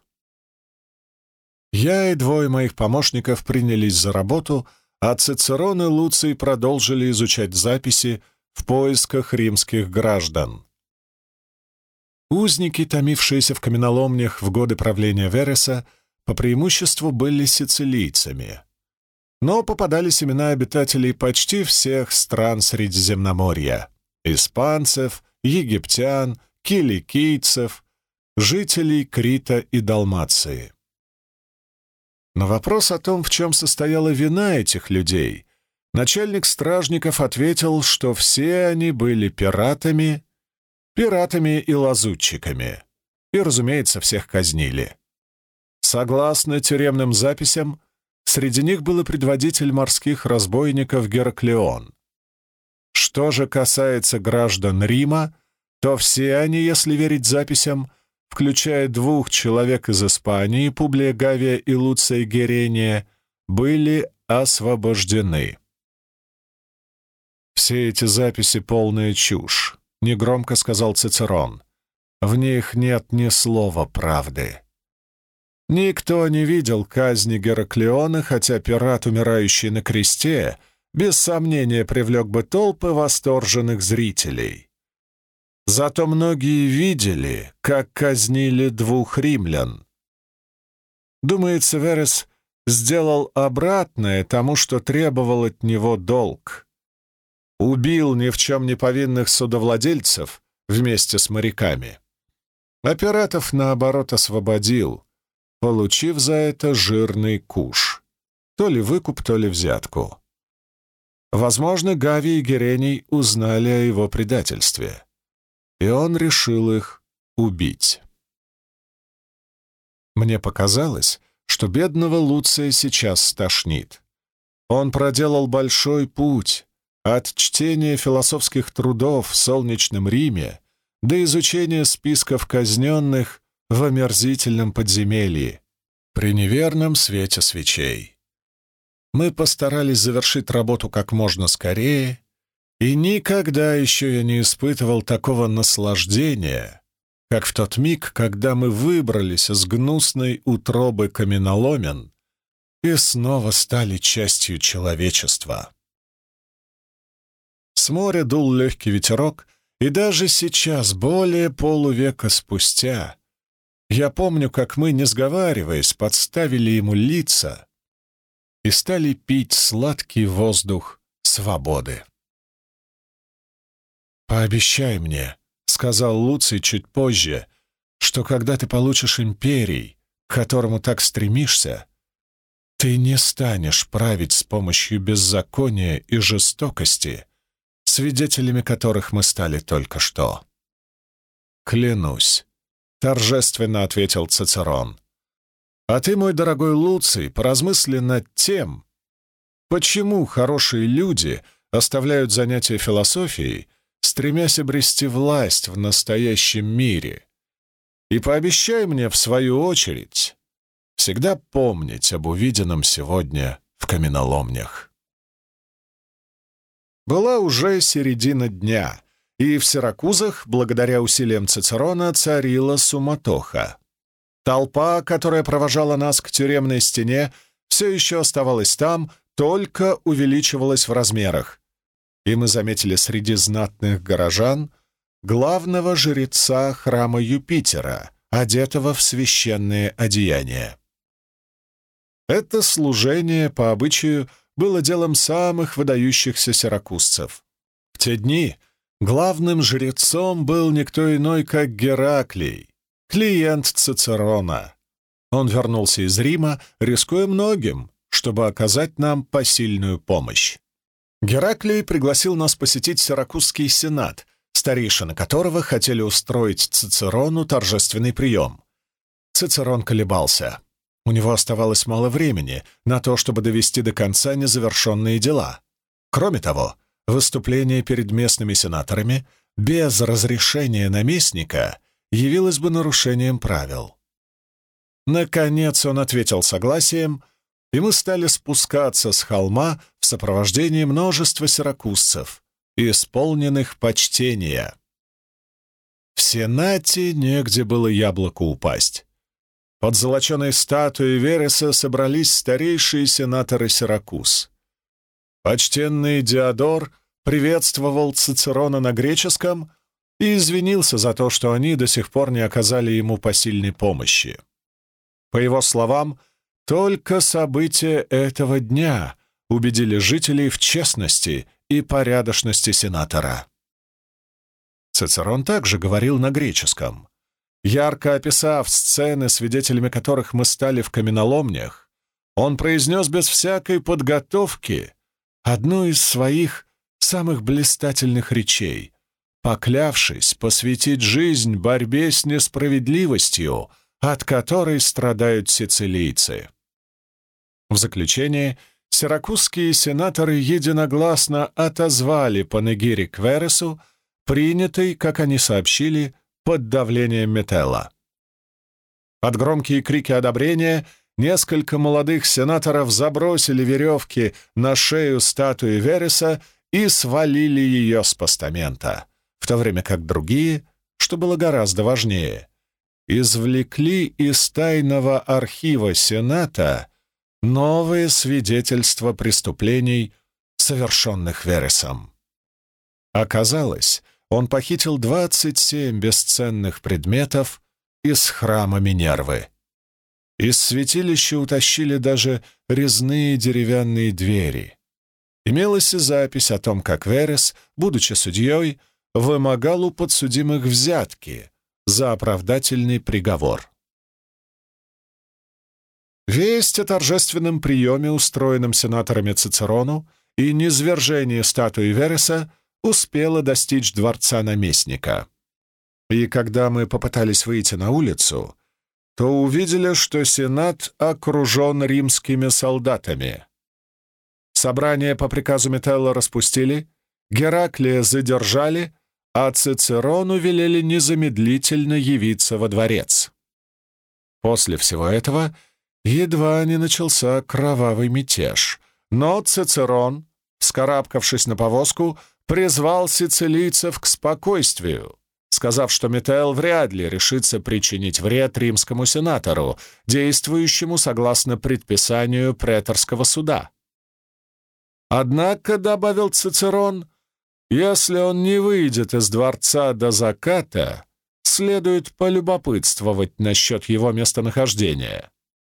Я и 2 моих помощников принялись за работу, а Цицерон и Луций продолжили изучать записи в поисках римских граждан. Узники, томившиеся в каменоломнях в годы правления Вереса, по преимуществу были сицилийцами. Но попадались имена обитателей почти всех стран Средиземноморья — испанцев, египтян, киликийцев, жителей Крита и Далмации. На вопрос о том, в чем состояла вина этих людей, начальник стражников ответил, что все они были пиратами и лазутчиками, и, разумеется, всех казнили. Согласно тюремным записям, среди них был и предводитель морских разбойников Гераклеон. Что же касается граждан Рима, то все они, если верить записям, включая 2 человек из Испании, Публия Гавия и Луция Герения, были освобождены. «Все эти записи — полная чушь», — негромко сказал Цицерон. «В них нет ни слова правды. Никто не видел казни Гераклеона, хотя пират, умирающий на кресте, без сомнения привлек бы толпы восторженных зрителей. Зато многие видели, как казнили 2 римлян. Думается, Верес сделал обратное тому, что требовал от него долг. Убил ни в чем не повинных судовладельцев вместе с моряками, а пиратов, наоборот, освободил, получив за это жирный куш, то ли выкуп, то ли взятку. Возможно, Гавий и Герений узнали о его предательстве, и он решил их убить. Мне показалось, что бедного Луция сейчас стошнит. Он проделал большой путь от чтения философских трудов в солнечном Риме до изучения списков казненных в омерзительном подземелье при неверном свете свечей. Мы постарались завершить работу как можно скорее, и никогда еще я не испытывал такого наслаждения, как в тот миг, когда мы выбрались из гнусной утробы каменоломен и снова стали частью человечества. С моря дул легкий ветерок, и даже сейчас, более полувека спустя, я помню, как мы, не сговариваясь, подставили ему лица и стали пить сладкий воздух свободы. «Пообещай мне», — сказал Луций чуть позже, «что когда ты получишь империй, к которому так стремишься, ты не станешь править с помощью беззакония и жестокости, свидетелями которых мы стали только что». «Клянусь», — торжественно ответил Цицерон. «А ты, мой дорогой Луций, поразмысли над тем, почему хорошие люди оставляют занятия философией, стремясь обрести власть в настоящем мире, и пообещай мне, в свою очередь, всегда помнить об увиденном сегодня в каменоломнях». Была уже середина дня, и в Сиракузах, благодаря усилиям Цицерона, царила суматоха. Толпа, которая провожала нас к тюремной стене, все еще оставалась там, только увеличивалась в размерах, и мы заметили среди знатных горожан главного жреца храма Юпитера, одетого в священные одеяния. Это служение, по обычаю, было делом самых выдающихся сиракузцев. В те дни главным жрецом был никто иной, как Гераклий, клиент Цицерона. Он вернулся из Рима, рискуя многим, чтобы оказать нам посильную помощь. Гераклий пригласил нас посетить Сиракузский сенат, старейшины которого хотели устроить Цицерону торжественный прием. Цицерон колебался. У него оставалось мало времени на то, чтобы довести до конца незавершенные дела. Кроме того, выступление перед местными сенаторами без разрешения наместника явилось бы нарушением правил. Наконец он ответил согласием, и мы стали спускаться с холма в сопровождении множества сиракузцев, исполненных почтения. В Сенате негде было яблоку упасть. Под золоченой статуей Вереса собрались старейшие сенаторы Сиракуз. Почтенный Диодор приветствовал Цицерона на греческом и извинился за то, что они до сих пор не оказали ему посильной помощи. По его словам, только события этого дня убедили жителей в честности и порядочности сенатора. Цицерон также говорил на греческом. Ярко описав сцены, свидетелями которых мы стали в каменоломнях, он произнес без всякой подготовки одну из своих самых блистательных речей, поклявшись посвятить жизнь борьбе с несправедливостью, от которой страдают сицилийцы. В заключение сиракузские сенаторы единогласно отозвали панегирик Вересу, принятый, как они сообщили, под давлением Метелла. Под громкие крики одобрения несколько молодых сенаторов забросили веревки на шею статуи Вереса и свалили ее с постамента, в то время как другие, что было гораздо важнее, извлекли из тайного архива Сената новые свидетельства преступлений, совершенных Вересом. Оказалось, он похитил 27 бесценных предметов из храма Минервы. Из святилища утащили даже резные деревянные двери. Имелась и запись о том, как Верес, будучи судьей, вымогал у подсудимых взятки за оправдательный приговор. Весть о торжественном приеме, устроенном сенаторами Цицерону, и низвержении статуи Вереса успела достичь дворца наместника. И когда мы попытались выйти на улицу, то увидели, что сенат окружен римскими солдатами. Собрание по приказу Метелла распустили, Гераклия задержали, а Цицерону велели незамедлительно явиться во дворец. После всего этого едва не начался кровавый мятеж, но Цицерон, вскарабкавшись на повозку, призвал сицилийцев к спокойствию, сказав, что Метелл вряд ли решится причинить вред римскому сенатору, действующему согласно предписанию преторского суда. Однако, добавил Цицерон, если он не выйдет из дворца до заката, следует полюбопытствовать насчет его местонахождения.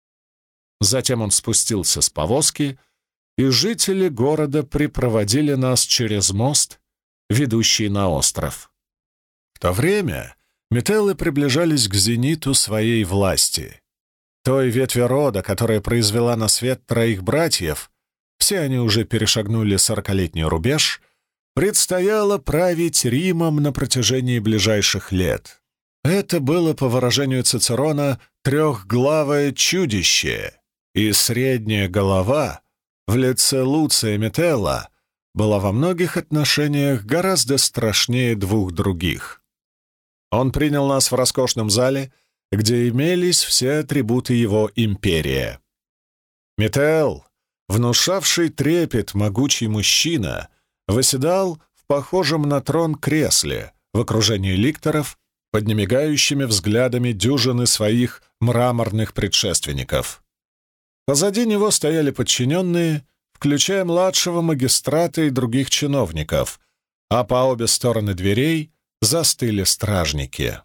Затем он спустился с повозки, и жители города припроводили нас через мост, ведущий на остров. В то время Метеллы приближались к зениту своей власти. Той ветви рода, которая произвела на свет троих братьев, все они уже перешагнули 40-летний рубеж, предстояло править Римом на протяжении ближайших лет. Это было, по выражению Цицерона, трехглавое чудище, и средняя голова в лице Луция Метелла была во многих отношениях гораздо страшнее двух других. Он принял нас в роскошном зале, где имелись все атрибуты его империи. Метелл, внушавший трепет могучий мужчина, восседал в похожем на трон кресле в окружении ликторов, под немигающими взглядами дюжины своих мраморных предшественников. Позади него стояли подчиненные, включая младшего магистрата и других чиновников, а по обе стороны дверей застыли стражники.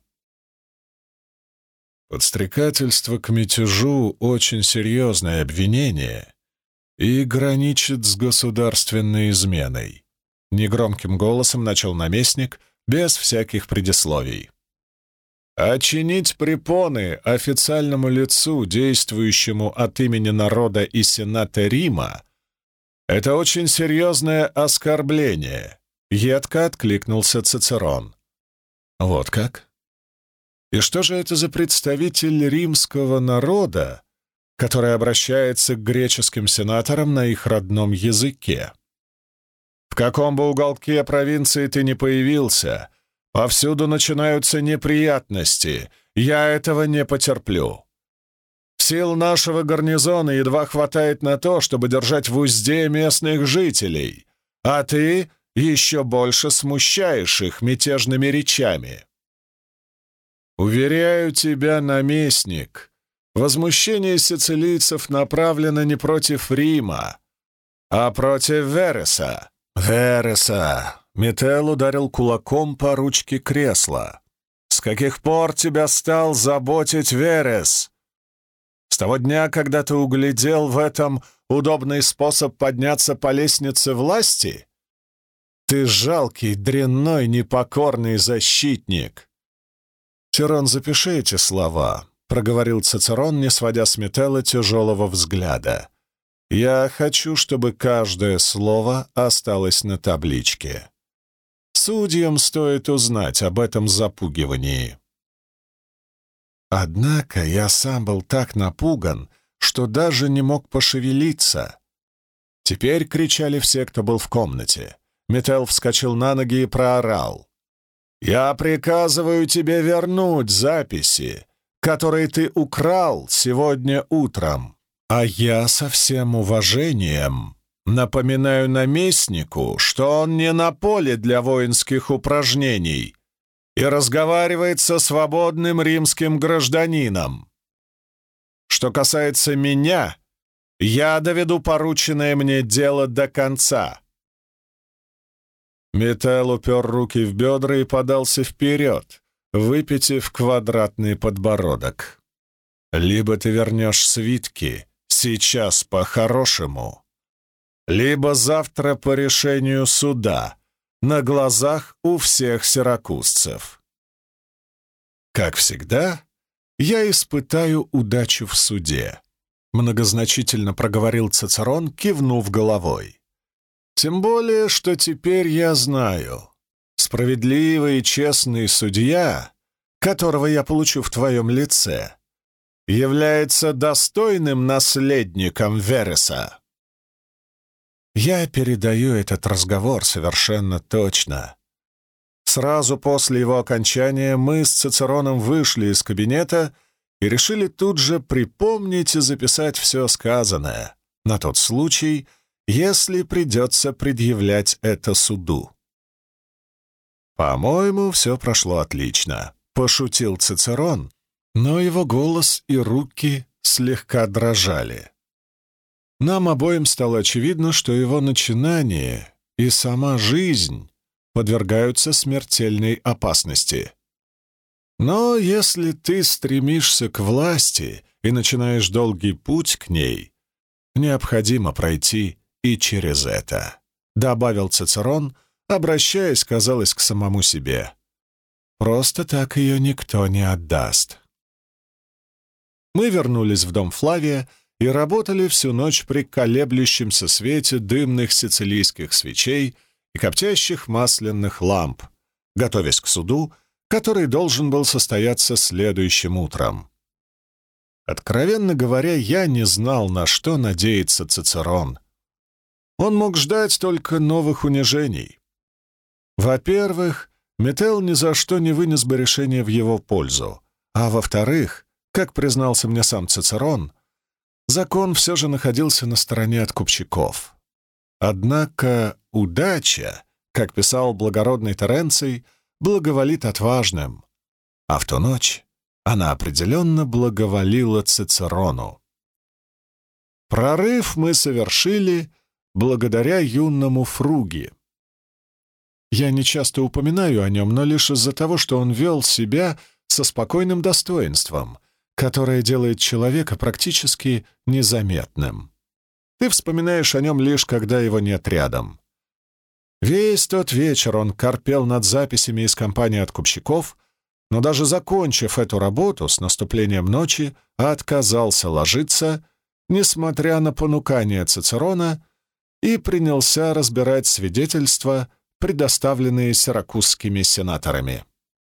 Подстрекательство к мятежу — очень серьезное обвинение и граничит с государственной изменой. Негромким голосом начал наместник, без всяких предисловий. Очинить препоны официальному лицу, действующему от имени народа и Сената Рима, — это очень серьезное оскорбление, — едко откликнулся Цицерон. Вот как? И что же это за представитель римского народа, который обращается к греческим сенаторам на их родном языке? В каком бы уголке провинции ты ни появился, повсюду начинаются неприятности. Я этого не потерплю. Сил нашего гарнизона едва хватает на то, чтобы держать в узде местных жителей, а ты еще больше смущаешь их мятежными речами. Уверяю тебя, наместник, возмущение сицилийцев направлено не против Рима, а против Вереса. Вереса! Метел ударил кулаком по ручке кресла. С каких пор тебя стал заботить Верес? С того дня, когда ты углядел в этом удобный способ подняться по лестнице власти? Ты жалкий, дрянной, непокорный защитник. «Тирон, запиши эти слова», — проговорил Цицерон, не сводя с Метелла тяжелого взгляда. «Я хочу, чтобы каждое слово осталось на табличке. Судьям стоит узнать об этом запугивании». Однако я сам был так напуган, что даже не мог пошевелиться. Теперь кричали все, кто был в комнате. Метелл вскочил на ноги и проорал: «Я приказываю тебе вернуть записи, которые ты украл сегодня утром, а я со всем уважением напоминаю наместнику, что он не на поле для воинских упражнений и разговаривает со свободным римским гражданином. Что касается меня, я доведу порученное мне дело до конца». Метелл упер руки в бедра и подался вперед, выпитив квадратный подбородок. «Либо ты вернешь свитки сейчас по-хорошему, либо завтра по решению суда, на глазах у всех сиракузцев. Как всегда, я испытаю удачу в суде», — многозначительно проговорил Цицерон, кивнув головой. «Тем более, что теперь я знаю, справедливый и честный судья, которого я получу в твоем лице, является достойным наследником Вереса». Я передаю этот разговор совершенно точно. Сразу после его окончания мы с Цицероном вышли из кабинета и решили тут же припомнить и записать все сказанное, на тот случай, если придется предъявлять это суду. «По-моему, все прошло отлично», — пошутил Цицерон, но его голос и руки слегка дрожали. Нам обоим стало очевидно, что его начинание и сама жизнь подвергаются смертельной опасности. Но если ты стремишься к власти и начинаешь долгий путь к ней, необходимо пройти и через это, — добавил Цицерон, обращаясь, казалось, к самому себе. Просто так ее никто не отдаст. Мы вернулись в дом Флавия и работали всю ночь при колеблющемся свете дымных сицилийских свечей и коптящих масляных ламп, готовясь к суду, который должен был состояться следующим утром. Откровенно говоря, я не знал, на что надеется Цицерон. Он мог ждать только новых унижений. Во-первых, Метелл ни за что не вынес бы решение в его пользу, а во-вторых, как признался мне сам Цицерон, закон все же находился на стороне откупщиков. Однако удача, как писал благородный Теренций, благоволит отважным, а в ту ночь она определенно благоволила Цицерону. Прорыв мы совершили благодаря юному Фруги. Я не часто упоминаю о нем, но лишь из-за того, что он вел себя со спокойным достоинством, которое делает человека практически незаметным. Ты вспоминаешь о нем лишь, когда его нет рядом. Весь тот вечер он корпел над записями из компании откупщиков, но даже закончив эту работу с наступлением ночи, отказался ложиться, несмотря на понукание Цицерона, и принялся разбирать свидетельства, предоставленные сиракузскими сенаторами.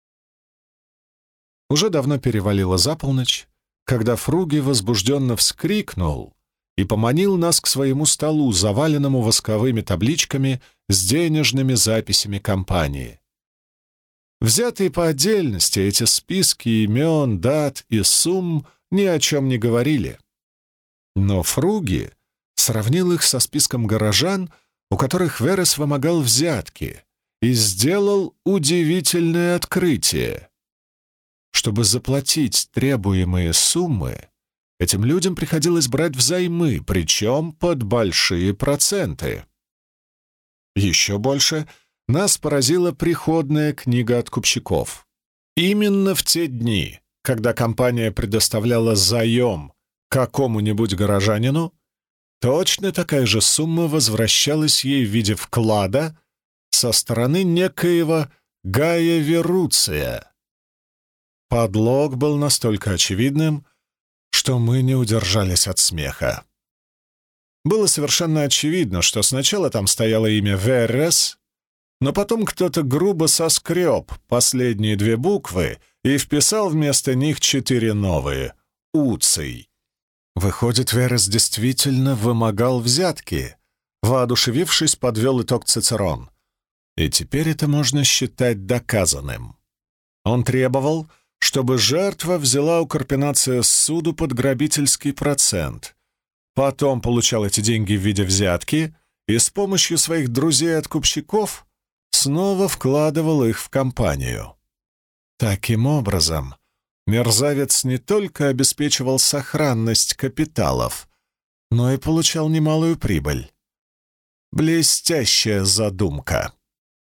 Уже давно перевалило за полночь, когда Фруги возбужденно вскрикнул и поманил нас к своему столу, заваленному восковыми табличками с денежными записями компании. Взятые по отдельности, эти списки имен, дат и сумм ни о чем не говорили. Но Фруги сравнил их со списком горожан, у которых Верес вымогал взятки, и сделал удивительное открытие. Чтобы заплатить требуемые суммы, этим людям приходилось брать взаймы, причем под большие проценты. Еще больше нас поразила приходная книга откупщиков. Именно в те дни, когда компания предоставляла заем какому-нибудь горожанину, точно такая же сумма возвращалась ей в виде вклада со стороны некоего Гая Веруция. Подлог был настолько очевидным, что мы не удержались от смеха. Было совершенно очевидно, что сначала там стояло имя Верес, но потом кто-то грубо соскреб последние две буквы и вписал вместо них 4 новые — Уций. Выходит, Верес действительно вымогал взятки. Воодушевившись, подвел итог Цицерон. И теперь это можно считать доказанным. Он требовал, чтобы жертва взяла у Карпинация ссуду под грабительский процент, потом получал эти деньги в виде взятки и с помощью своих друзей-откупщиков снова вкладывал их в компанию. Таким образом, мерзавец не только обеспечивал сохранность капиталов, но и получал немалую прибыль. Блестящая задумка.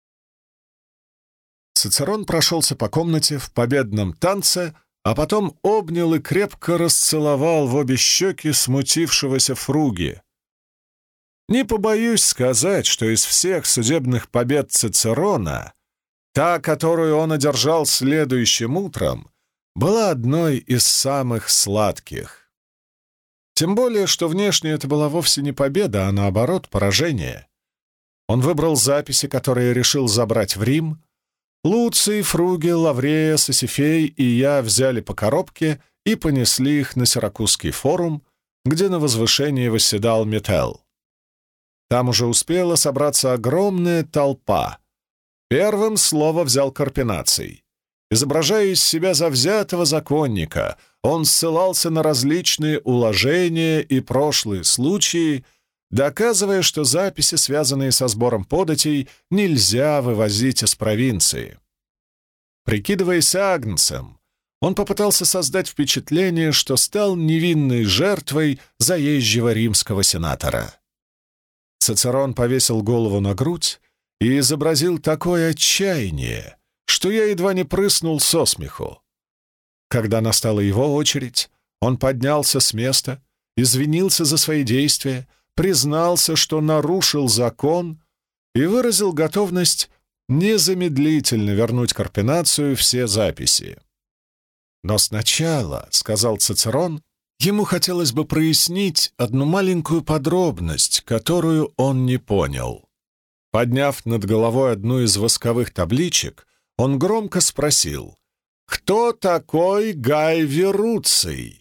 Цицерон прошелся по комнате в победном танце, а потом обнял и крепко расцеловал в обе щеки смутившегося Фруги. Не побоюсь сказать, что из всех судебных побед Цицерона та, которую он одержал следующим утром, была одной из самых сладких. Тем более, что внешне это была вовсе не победа, а наоборот поражение. Он выбрал записи, которые решил забрать в Рим. Луций, Фруги, Лаврея, Сосифей и я взяли по коробке и понесли их на Сиракузский форум, где на возвышении восседал Метел. Там уже успела собраться огромная толпа. Первым слово взял Карпинаций. Изображая из себя завзятого законника, он ссылался на различные уложения и прошлые случаи, доказывая, что записи, связанные со сбором податей, нельзя вывозить из провинции. Прикидываясь агнцем, он попытался создать впечатление, что стал невинной жертвой заезжего римского сенатора. Цицерон повесил голову на грудь и изобразил такое отчаяние, что я едва не прыснул со смеху. Когда настала его очередь, он поднялся с места, извинился за свои действия, признался, что нарушил закон, и выразил готовность незамедлительно вернуть Карпинацию все записи. «Но сначала, — сказал Цицерон, — ему хотелось бы прояснить одну маленькую подробность, которую он не понял». Подняв над головой одну из восковых табличек, он громко спросил: «Кто такой Гай Веруций?»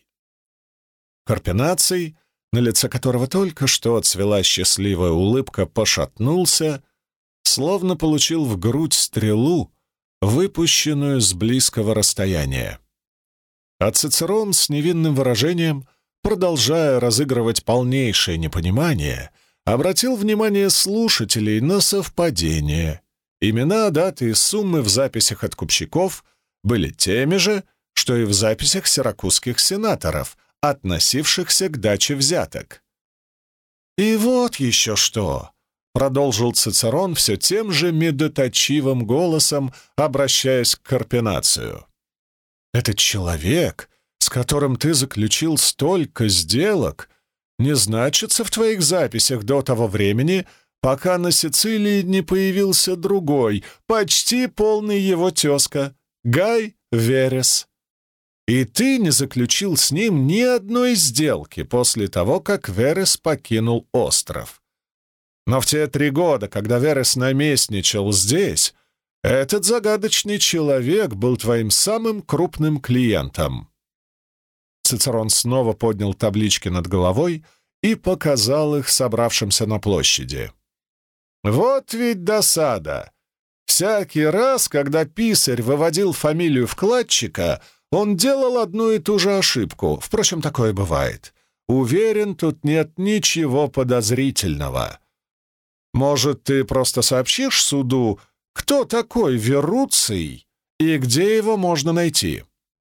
Карпинаций, на лице которого только что отцвела счастливая улыбка, пошатнулся, словно получил в грудь стрелу, выпущенную с близкого расстояния. А Цицерон с невинным выражением, продолжая разыгрывать полнейшее непонимание, обратил внимание слушателей на совпадение. Имена, даты и суммы в записях откупщиков были теми же, что и в записях сиракузских сенаторов, относившихся к даче взяток. «И вот еще что!» — продолжил Цицерон все тем же медоточивым голосом, обращаясь к Карпинацию. «Этот человек, с которым ты заключил столько сделок, не значится в твоих записях до того времени, пока на Сицилии не появился другой, почти полный его тезка, Гай Верес. И ты не заключил с ним ни одной сделки после того, как Верес покинул остров. Но в те 3 года, когда Верес наместничал здесь, этот загадочный человек был твоим самым крупным клиентом». Цицерон снова поднял таблички над головой и показал их собравшимся на площади. «Вот ведь досада! Всякий раз, когда писарь выводил фамилию вкладчика, он делал одну и ту же ошибку. Впрочем, такое бывает. Уверен, тут нет ничего подозрительного. Может, ты просто сообщишь суду, кто такой Веруций и где его можно найти?»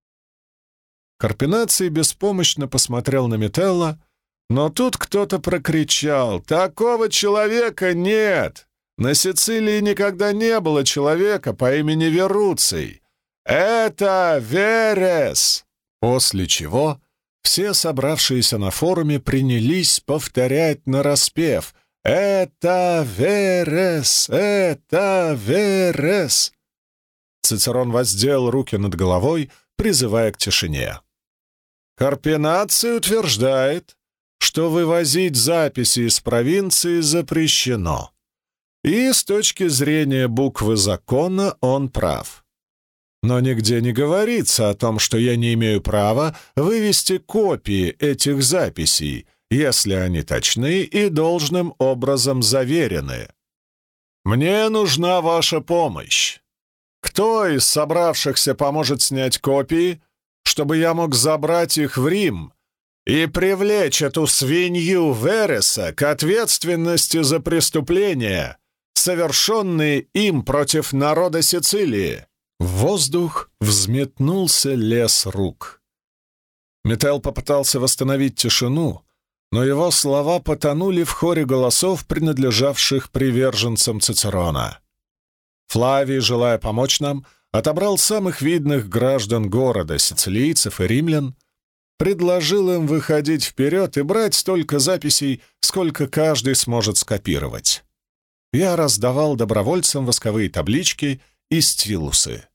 Карпинаций беспомощно посмотрел на Метелла, но тут кто-то прокричал: «Такого человека нет! На Сицилии никогда не было человека по имени Веруций! Это Верес!» После чего все собравшиеся на форуме принялись повторять нараспев: «Это Верес! Это Верес!» Цицерон воздел руки над головой, призывая к тишине. «Карпинаций утверждает, что вывозить записи из провинции запрещено. И с точки зрения буквы закона он прав. Но нигде не говорится о том, что я не имею права вывести копии этих записей, если они точны и должным образом заверены. Мне нужна ваша помощь. Кто из собравшихся поможет снять копии, чтобы я мог забрать их в Рим и привлечь эту свинью Вереса к ответственности за преступления, совершенные им против народа Сицилии?» В воздух взметнулся лес рук. Метелл попытался восстановить тишину, но его слова потонули в хоре голосов, принадлежавших приверженцам Цицерона. Флавий, желая помочь нам, отобрал самых видных граждан города, сицилийцев и римлян, предложил им выходить вперед и брать столько записей, сколько каждый сможет скопировать. Я раздавал добровольцам восковые таблички и стилусы.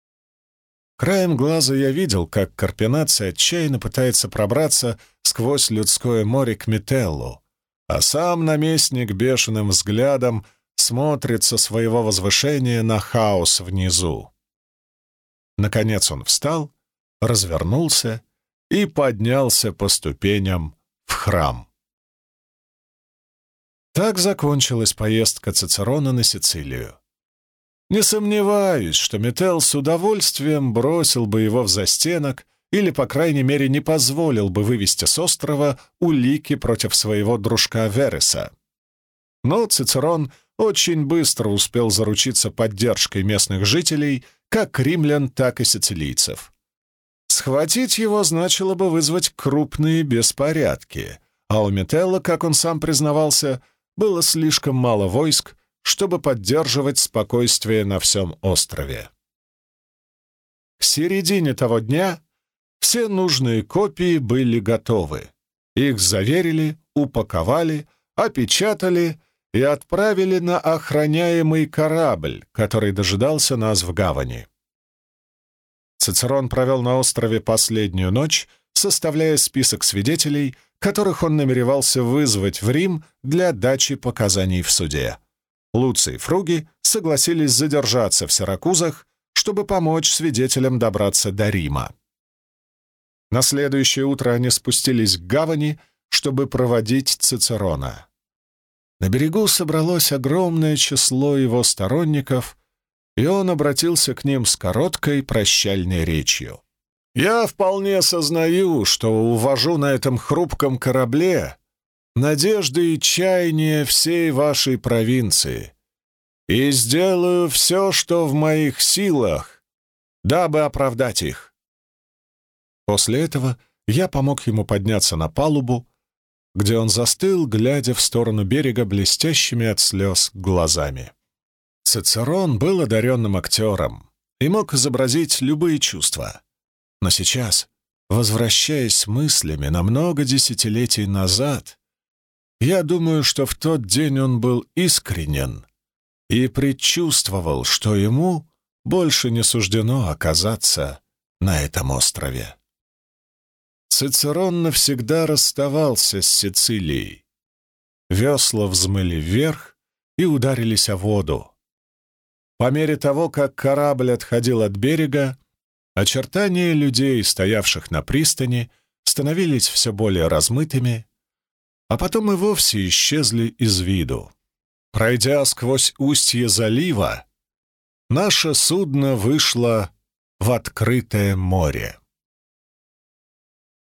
Краем глаза я видел, как Карпинаций отчаянно пытается пробраться сквозь людское море к Метеллу, а сам наместник бешеным взглядом смотрит со своего возвышения на хаос внизу. Наконец он встал, развернулся и поднялся по ступеням в храм. Так закончилась поездка Цицерона на Сицилию. Не сомневаюсь, что Метелл с удовольствием бросил бы его в застенок или, по крайней мере, не позволил бы вывести с острова улики против своего дружка Вереса. Но Цицерон очень быстро успел заручиться поддержкой местных жителей, как римлян, так и сицилийцев. Схватить его значило бы вызвать крупные беспорядки, а у Метелла, как он сам признавался, было слишком мало войск, чтобы поддерживать спокойствие на всем острове. К середине того дня все нужные копии были готовы. Их заверили, упаковали, опечатали и отправили на охраняемый корабль, который дожидался нас в гавани. Цицерон провел на острове последнюю ночь, составляя список свидетелей, которых он намеревался вызвать в Рим для дачи показаний в суде. Луций и Фруги согласились задержаться в Сиракузах, чтобы помочь свидетелям добраться до Рима. На следующее утро они спустились к гавани, чтобы проводить Цицерона. На берегу собралось огромное число его сторонников, и он обратился к ним с короткой прощальной речью. «Я вполне сознаю, что увожу на этом хрупком корабле надежды и чаяния всей вашей провинции, и сделаю все, что в моих силах, дабы оправдать их». После этого я помог ему подняться на палубу, где он застыл, глядя в сторону берега блестящими от слез глазами. Цицерон был одаренным актером и мог изобразить любые чувства. Но сейчас, возвращаясь мыслями на много десятилетий назад, я думаю, что в тот день он был искренен и предчувствовал, что ему больше не суждено оказаться на этом острове. Цицерон навсегда расставался с Сицилией. Весла взмыли вверх и ударились о воду. По мере того, как корабль отходил от берега, очертания людей, стоявших на пристани, становились все более размытыми, а потом и вовсе исчезли из виду. Пройдя сквозь устье залива, наше судно вышло в открытое море.